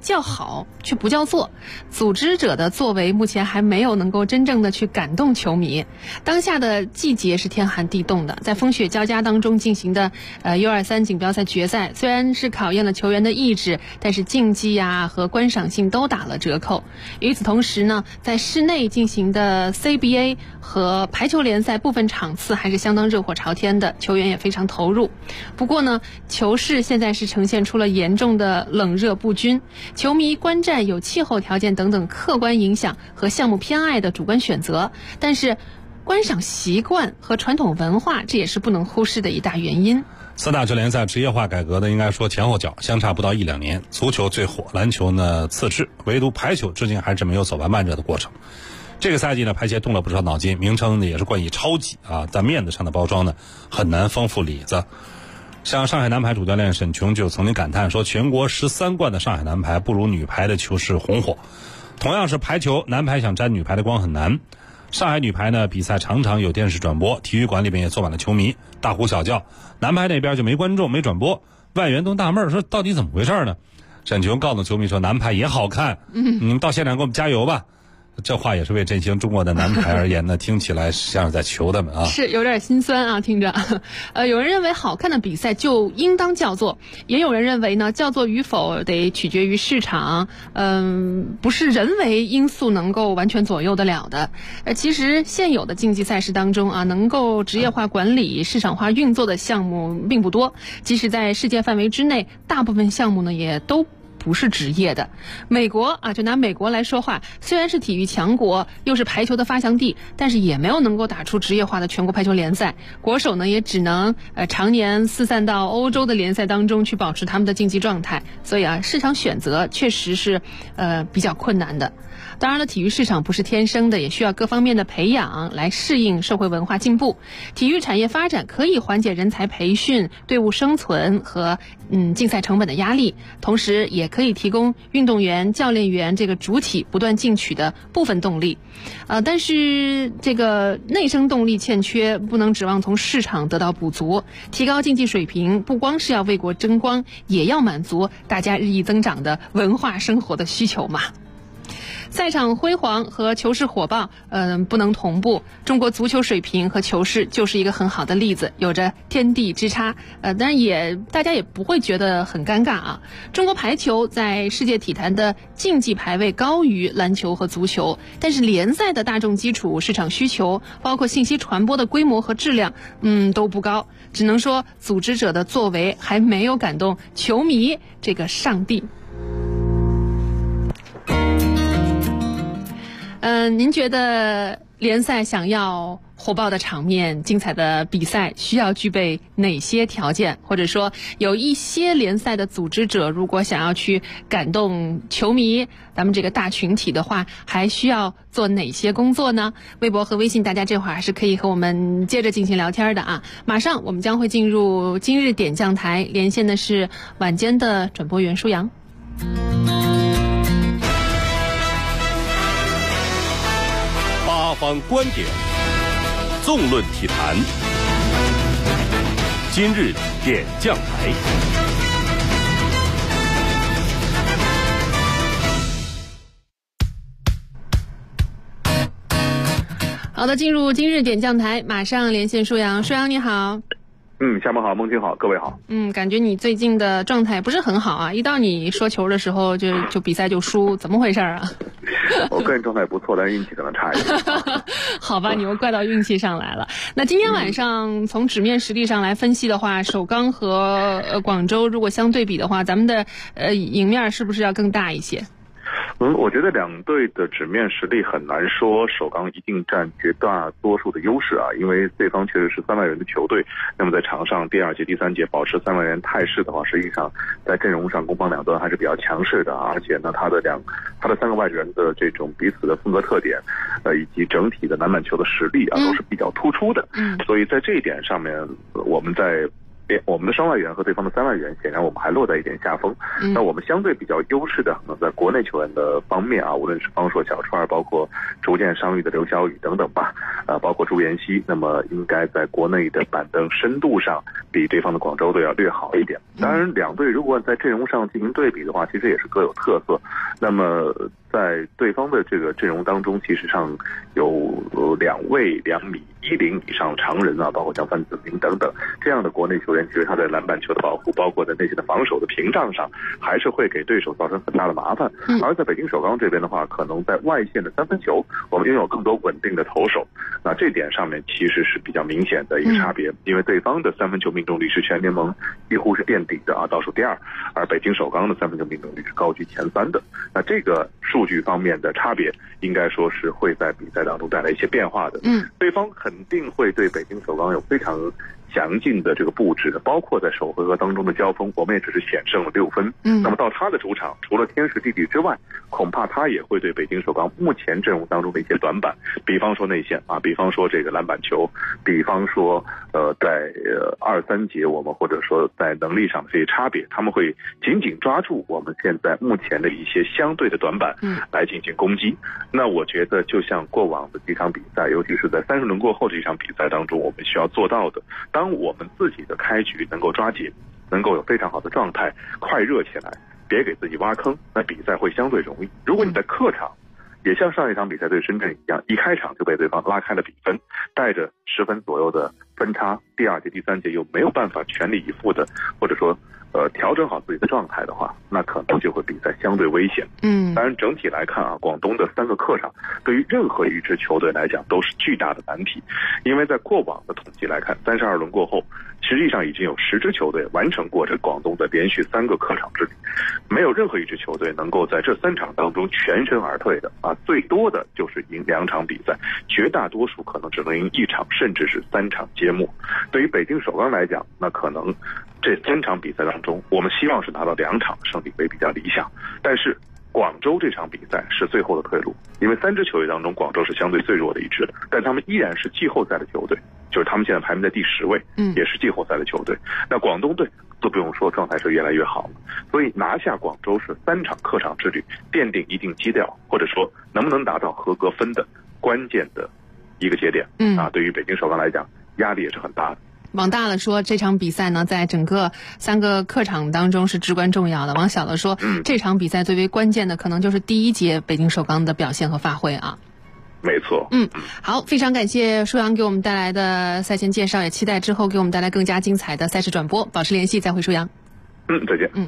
叫好却不叫座，组织者的作为目前还没有能够真正的去感动球迷。当下的季节是天寒地冻的，在风雪交加当中进行的U23锦标赛决赛，虽然是考验了球员的意志，但是竞技啊和观赏性都打了折扣。与此同时呢，在室内进行的 CBA 和排球联赛部分场次还是相当热火朝天的，球员也非常投入。不过呢，球市现在是呈现出了严重的冷热不均，球迷观战有气候条件等等客观影响和项目偏爱的主观选择，但是观赏习惯和传统文化这也是不能忽视的一大原因。 4大球联赛职业化改革的应该说前后脚相差不到1-2年，足球最火，篮球呢次之，唯独排球至今还是没有走完漫长的过程。这个赛季呢，排协动了不少脑筋，名称呢也是冠以超级啊，在面子上的包装呢很难丰富里子。像上海男排主教练沈琼就曾经感叹说，全国13冠的上海男排不如女排的球市红火。同样是排球，男排想沾女排的光很难。上海女排呢，比赛常常有电视转播，体育馆里边也坐满了球迷，大呼小叫。男排那边就没观众，没转播，外援都纳闷说到底怎么回事呢？沈琼告诉球迷说，男排也好看，你们到现场给我们加油吧。这话也是为振兴中国的男排而言呢，听起来像是在求他们啊，是有点心酸啊，听着。有人认为好看的比赛就应当叫座，也有人认为呢，叫座与否得取决于市场，不是人为因素能够完全左右得了的。其实现有的竞技赛事当中啊，能够职业化管理、市场化运作的项目并不多，即使在世界范围之内，大部分项目呢也都不是职业的。美国啊，就拿美国来说话，虽然是体育强国，又是排球的发祥地，但是也没有能够打出职业化的全国排球联赛。国手呢也只能常年四散到欧洲的联赛当中去保持他们的竞技状态。所以啊，市场选择确实是比较困难的。当然了，体育市场不是天生的，也需要各方面的培养来适应社会文化进步。体育产业发展可以缓解人才培训、队伍生存和竞赛成本的压力，同时也可以提供运动员、教练员这个主体不断进取的部分动力。但是这个内生动力欠缺，不能指望从市场得到补足。提高竞技水平，不光是要为国争光，也要满足大家日益增长的文化生活的需求嘛。赛场辉煌和球市火爆，不能同步。中国足球水平和球市就是一个很好的例子，有着天地之差。当然大家也不会觉得很尴尬啊。中国排球在世界体坛的竞技排位高于篮球和足球，但是联赛的大众基础、市场需求，包括信息传播的规模和质量，都不高。只能说组织者的作为还没有感动球迷这个上帝。您觉得联赛想要火爆的场面、精彩的比赛，需要具备哪些条件？或者说，有一些联赛的组织者如果想要去感动球迷，咱们这个大群体的话，还需要做哪些工作呢？微博和微信，大家这会儿还是可以和我们接着进行聊天的啊！马上我们将会进入今日点将台，连线的是晚间的转播员舒阳。 八方观点，纵论体坛。今日点将台。 好的，进入今日点将台，马上连线舒阳。舒阳你好。 下午好，孟婷好，各位好。 感觉你最近的状态不是很好啊，一到你说球的时候就比赛就输，怎么回事啊？ 我个人状态不错，但是运气可能差一点。 好吧，你又怪到运气上来了。那今天晚上从纸面实力上来分析的话，首钢和广州如果相对比的话，咱们的赢面是不是要更大一些？ 我觉得两队的纸面实力很难说首钢一定占绝大多数的优势啊，因为对方确实是3万人的球队，那么在场上第2节、第3节保持3万人态势的话，实际上在阵容上攻防两端还是比较强势的啊，而且呢，他的3个外援的这种彼此的风格特点，以及整体的篮板球的实力啊，都是比较突出的。所以在这一点上面，我们在我们的双外援和对方的3外援，显然我们还落在一点下风。那我们相对比较优势的，可能在国内球员的方面啊，无论是方硕、小川，包括逐渐伤愈的刘晓宇等等吧，包括朱彦曦，那么应该在国内的板凳深度上比对方的广州队要略好一点。当然，两队如果在阵容上进行对比的话，其实也是各有特色。那么在对方的这个阵容当中，其实上有2位2.10米以上常人啊，包括像范子铭等等这样的国内球员，其实他在篮板球的保护，包括在内线的防守的屏障上，还是会给对手造成很大的麻烦。而在北京首钢这边的话，可能在外线的3分球，我们拥有更多稳定的投手。那这点上面其实是比较明显的一个差别，因为对方的3分球命中率是全联盟几乎是垫底的啊，倒数第2，而北京首钢的3分球命中率是高居前3的。那这个数据方面的差别，应该说是会在比赛当中带来一些变化的。对方肯定会对北京首钢有非常详尽的这个布置的，包括在首回合当中的交锋，我们也只是险胜了6分。那么到他的主场，除了天时地利之外，恐怕他也会对北京首钢目前阵容当中的一些短板，比方说内线啊，比方说这个篮板球，比方说在2、3节我们或者说在能力上的这些差别，他们会紧紧抓住我们现在目前的一些相对的短板来进行攻击。那我觉得就像过往的几场比赛，尤其是在30轮过后这一场比赛当中，我们需要做到的，当我们自己的开局能够抓紧，能够有非常好的状态，快热起来，别给自己挖坑，那比赛会相对容易。如果你在客场也像上一场比赛对深圳一样，一开场就被对方拉开了比分，带着10分左右的分差，第2节第3节又没有办法全力以赴的，或者说调整好自己的状态的话，那可能就会比赛相对危险。当然整体来看啊，广东的3个客场对于任何一支球队来讲都是巨大的难题，因为在过往的统计来看，32轮过后，实际上已经有10支球队完成过这广东的连续3个客场之旅，没有任何一支球队能够在这3场当中全身而退的啊，最多的就是赢2场比赛，绝大多数可能只能赢1场，甚至是3场揭幕。对于北京首钢来讲，那可能这3场比赛当中，我们希望是拿到2场胜利为比较理想，但是广州这场比赛是最后的退路，因为3支球队当中，广州是相对最弱的一支，但他们依然是季后赛的球队，就是他们现在排名在第10位，也是季后赛的球队。那广东队都不用说，状态是越来越好了，所以拿下广州是3场客场之旅奠定一定基调，或者说能不能达到合格分的关键的一个节点。对于北京首钢来讲，压力也是很大的。 往大了说，这场比赛呢，在整个3个客场当中是至关重要的。往小了说，这场比赛最为关键的可能就是第1节北京首钢的表现和发挥啊。 没错。 好，非常感谢舒阳给我们带来的赛前介绍，也期待之后给我们带来更加精彩的赛事转播。保持联系，再会，舒阳。 再见。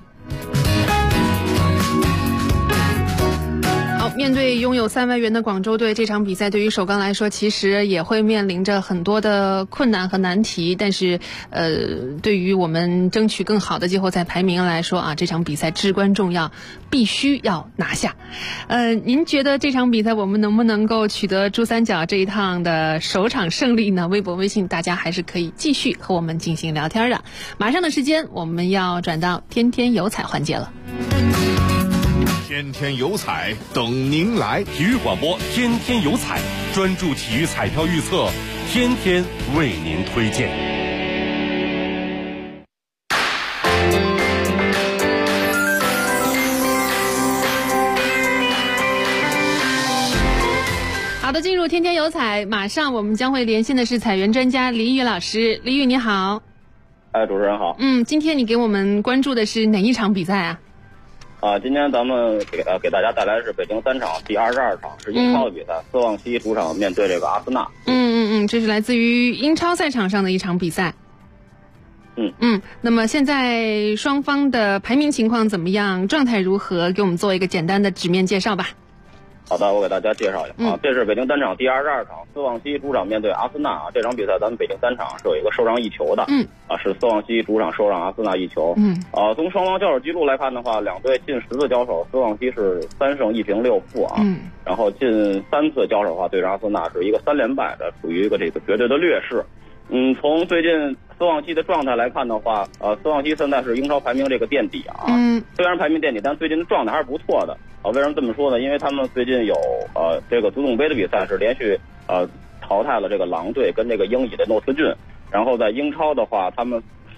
面对拥有3外援的广州队，这场比赛对于首钢来说其实也会面临着很多的困难和难题，但是对于我们争取更好的季后赛排名来说啊，这场比赛至关重要，必须要拿下。您觉得这场比赛我们能不能够取得珠三角这一趟的首场胜利呢？微博微信大家还是可以继续和我们进行聊天的。马上的时间我们要转到天天有彩环节了。 天天有彩等您来，体育广播天天有彩，专注体育彩票预测，天天为您推荐。 好的，进入天天有彩，马上我们将会连线的是彩源专家李宇老师。李宇你好。 主持人好。 今天你给我们关注的是哪一场比赛啊？ 今天咱们给大家带来的是北京3场第22场，是英超的比赛，斯旺西主场面对这个阿森纳。 这是来自于英超赛场上的一场比赛。那么现在双方的排名情况怎么样？状态如何？给我们做一个简单的纸面介绍吧。 好的，我给大家介绍一下这是北京3场第22场，斯旺西主场面对阿森纳这场比赛咱们北京3场是有一个受让1球的。是斯旺西主场受让阿森纳1球。从双方交手记录来看的话，两队近10次交手，斯旺西是3胜1平6负然后近3次交手的话，对阵阿森纳是一个3连败的，属于一个这个绝对的劣势。从最近斯旺西的状态来看的话，斯旺西现在是英超排名这个垫底虽然排名垫底，但最近的状态还是不错的。为什么这么说呢？因为他们最近有这个足总杯的比赛是连续淘汰了这个狼队跟这个英乙的诺斯郡，然后在英超的话，他们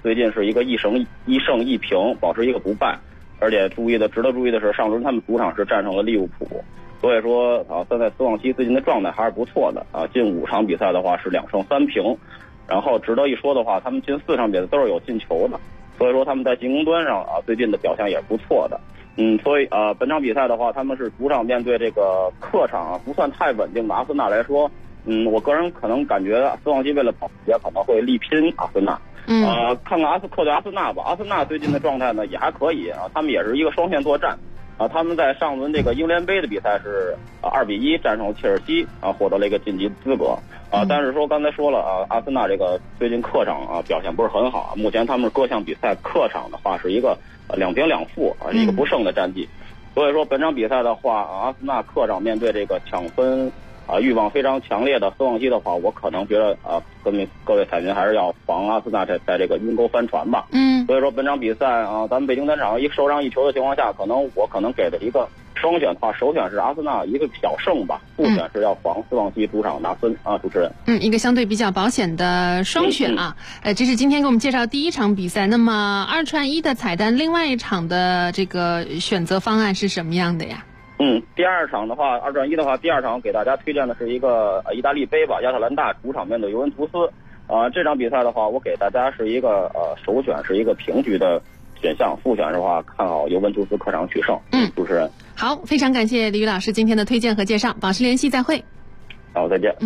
最近是一个1胜1平，保持一个不败。而且值得注意的是，上轮他们主场是战胜了利物浦，所以说现在斯旺西最近的状态还是不错的啊。近5场比赛的话是2胜3平，然后值得一说的话，他们近4场比赛都是有进球的，所以说他们在进攻端上最近的表现也是不错的。所以本场比赛的话，他们是主场面对这个客场不算太稳定的阿森纳来说，我个人可能感觉斯旺西为了保级可能会力拼阿森纳。看看客队阿森纳吧。阿森纳最近的状态呢也还可以啊，他们也是一个双线作战啊。他们在上轮这个英联杯的比赛是2-1战胜了切尔西啊，获得了一个晋级资格啊。但是说刚才说了啊，阿森纳这个最近客场表现不是很好，目前他们各项比赛客场的话是一个2平2负啊，一个不胜的战绩。所以说本场比赛的话，阿森纳客场面对这个抢分欲望非常强烈的斯旺西的话，我可能觉得各位彩民还是要防阿森纳在这个阴沟翻船吧。所以说本场比赛咱们北京单场受让1球的情况下，我可能给的一个双选的话，首选是阿森纳一个小胜吧，副选是要防斯旺西主场拿分啊。主持人， 一个相对比较保险的双选啊。这是今天给我们介绍第1场比赛。那么2串1的彩蛋，另外一场的这个选择方案是什么样的呀？ 第2场的话，2转1的话，第2场给大家推荐的是一个意大利杯吧，亚特兰大主场面对尤文图斯。这场比赛的话，我给大家是一个首选是一个平局的选项，副选的话看好尤文图斯客场取胜。主持人， 好，非常感谢李宇老师今天的推荐和介绍，保持联系，再会。 好，再见。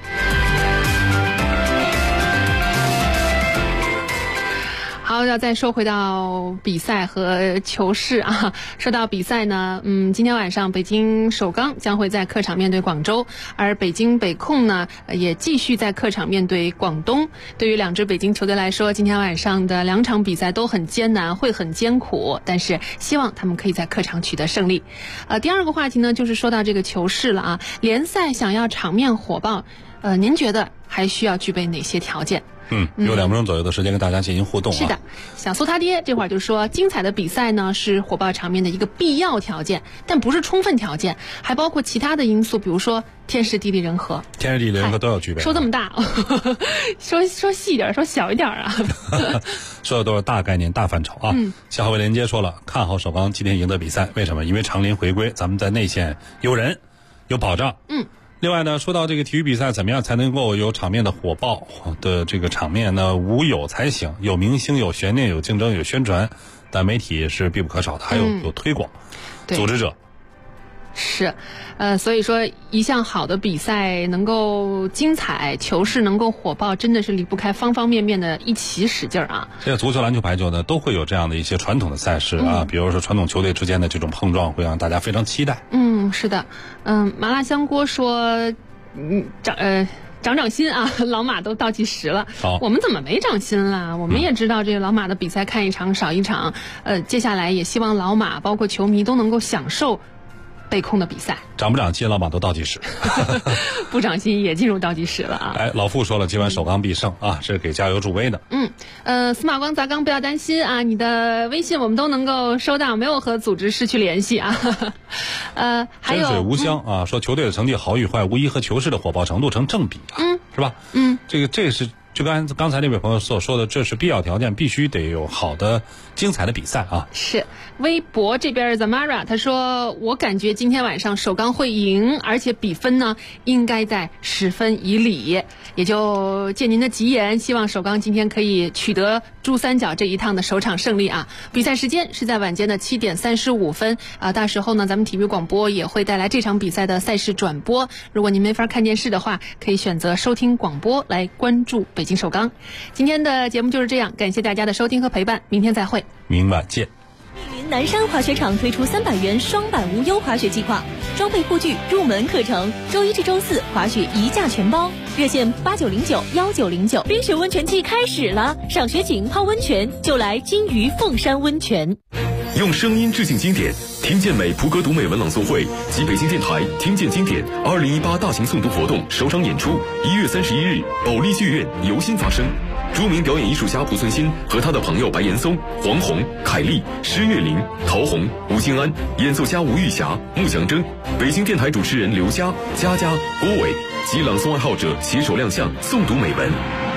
好，要再说回到比赛和球市啊。说到比赛呢，今天晚上北京首钢将会在客场面对广州，而北京北控呢也继续在客场面对广东。对于2支北京球队来说，今天晚上的2场比赛都很艰难，会很艰苦，但是希望他们可以在客场取得胜利。第2个话题呢，就是说到这个球市了啊。联赛想要场面火爆，您觉得还需要具备哪些条件？ 有2分钟左右的时间跟大家进行互动啊。 是的，小苏他爹这会儿就说，精彩的比赛呢是火爆场面的一个必要条件，但不是充分条件，还包括其他的因素，比如说天时地利人和。 天时地利人和都要具备。 说这么大，说细一点，说小一点啊。 说的都是大概念、大范畴啊。夏浩伟连接说了，看好首钢今天赢得比赛，为什么？因为长林回归，咱们在内线有人，有保障。另外呢，说到这个体育比赛怎么样才能够有场面的火爆的这个场面呢？无有才行，有明星，有悬念，有竞争，有宣传，但媒体是必不可少的，还有推广，组织者。 是，所以说一项好的比赛能够精彩，球市能够火爆，真的是离不开方方面面的一起使劲啊。 现在足球、篮球、排球呢，都会有这样的一些传统的赛事啊，比如说传统球队之间的这种碰撞，会让大家非常期待。 是的，麻辣香锅说，长心啊，老马都倒计时了。我们怎么没长心啦？我们也知道这个老马的比赛看一场少一场，接下来也希望老马包括球迷都能够享受北控的比赛。 长不长心，老马都倒计时。 不长心也进入倒计时了啊！ 老傅说了，今晚首钢必胜啊，这是给加油助威的。 司马光砸缸不要担心啊，你的微信我们都能够收到，没有和组织失去联系啊。还有山水无香啊，说球队的成绩好与坏，无疑和球市的火爆程度成正比啊，是吧？这是。就刚才那位朋友所说的，这是必要条件，必须得有好的精彩的比赛啊。 是微博这边 Zamara 他说，我感觉今天晚上首钢会赢，而且比分呢应该在10分以里，也就借您的吉言，希望首钢今天可以取得珠三角这一趟的首场胜利啊。比赛时间是在晚间的7点35分啊，到时候呢咱们体育广播也会带来这场比赛的赛事转播，如果您没法看电视的话，可以选择收听广播来关注北京首钢。今天的节目就是这样，感谢大家的收听和陪伴，明天再会， 明晚见。 密云南山滑雪场推出300元双板无忧滑雪计划，装备护具、入门课程，周1至周4滑雪一价全包，热线89091909。冰雪温泉季开始了，赏雪景、泡温泉就来金鱼凤山温泉。 用声音致敬经典，听见美普格读美文朗诵会及北京电台听见经典2018大型诵读活动首场演出1月31日保利剧院由心发声。著名表演艺术家濮存昕和他的朋友白岩松、黄宏、凯丽、施月玲、陶虹、吴京安，演奏家吴玉霞、穆祥征，北京电台主持人刘佳、佳佳、郭伟及朗诵爱好者携手亮相诵读美文。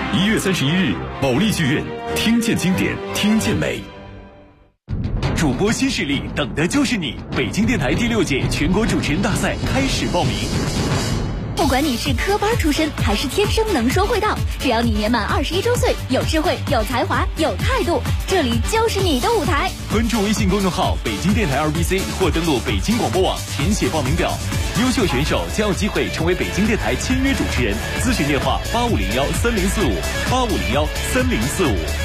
1月31日，保利剧院，听见经典，听见美。 主播新势力，等的就是你！北京电台第6届全国主持人大赛开始报名。 不管你是科班出身还是天生能说会道，只要你年满21周岁，有智慧、有才华、有态度，这里就是你的舞台。 关注微信公众号北京电台2BC 或登录北京广播网填写报名表，优秀选手将有机会成为北京电台签约主持人。咨询电话85013045，85013045。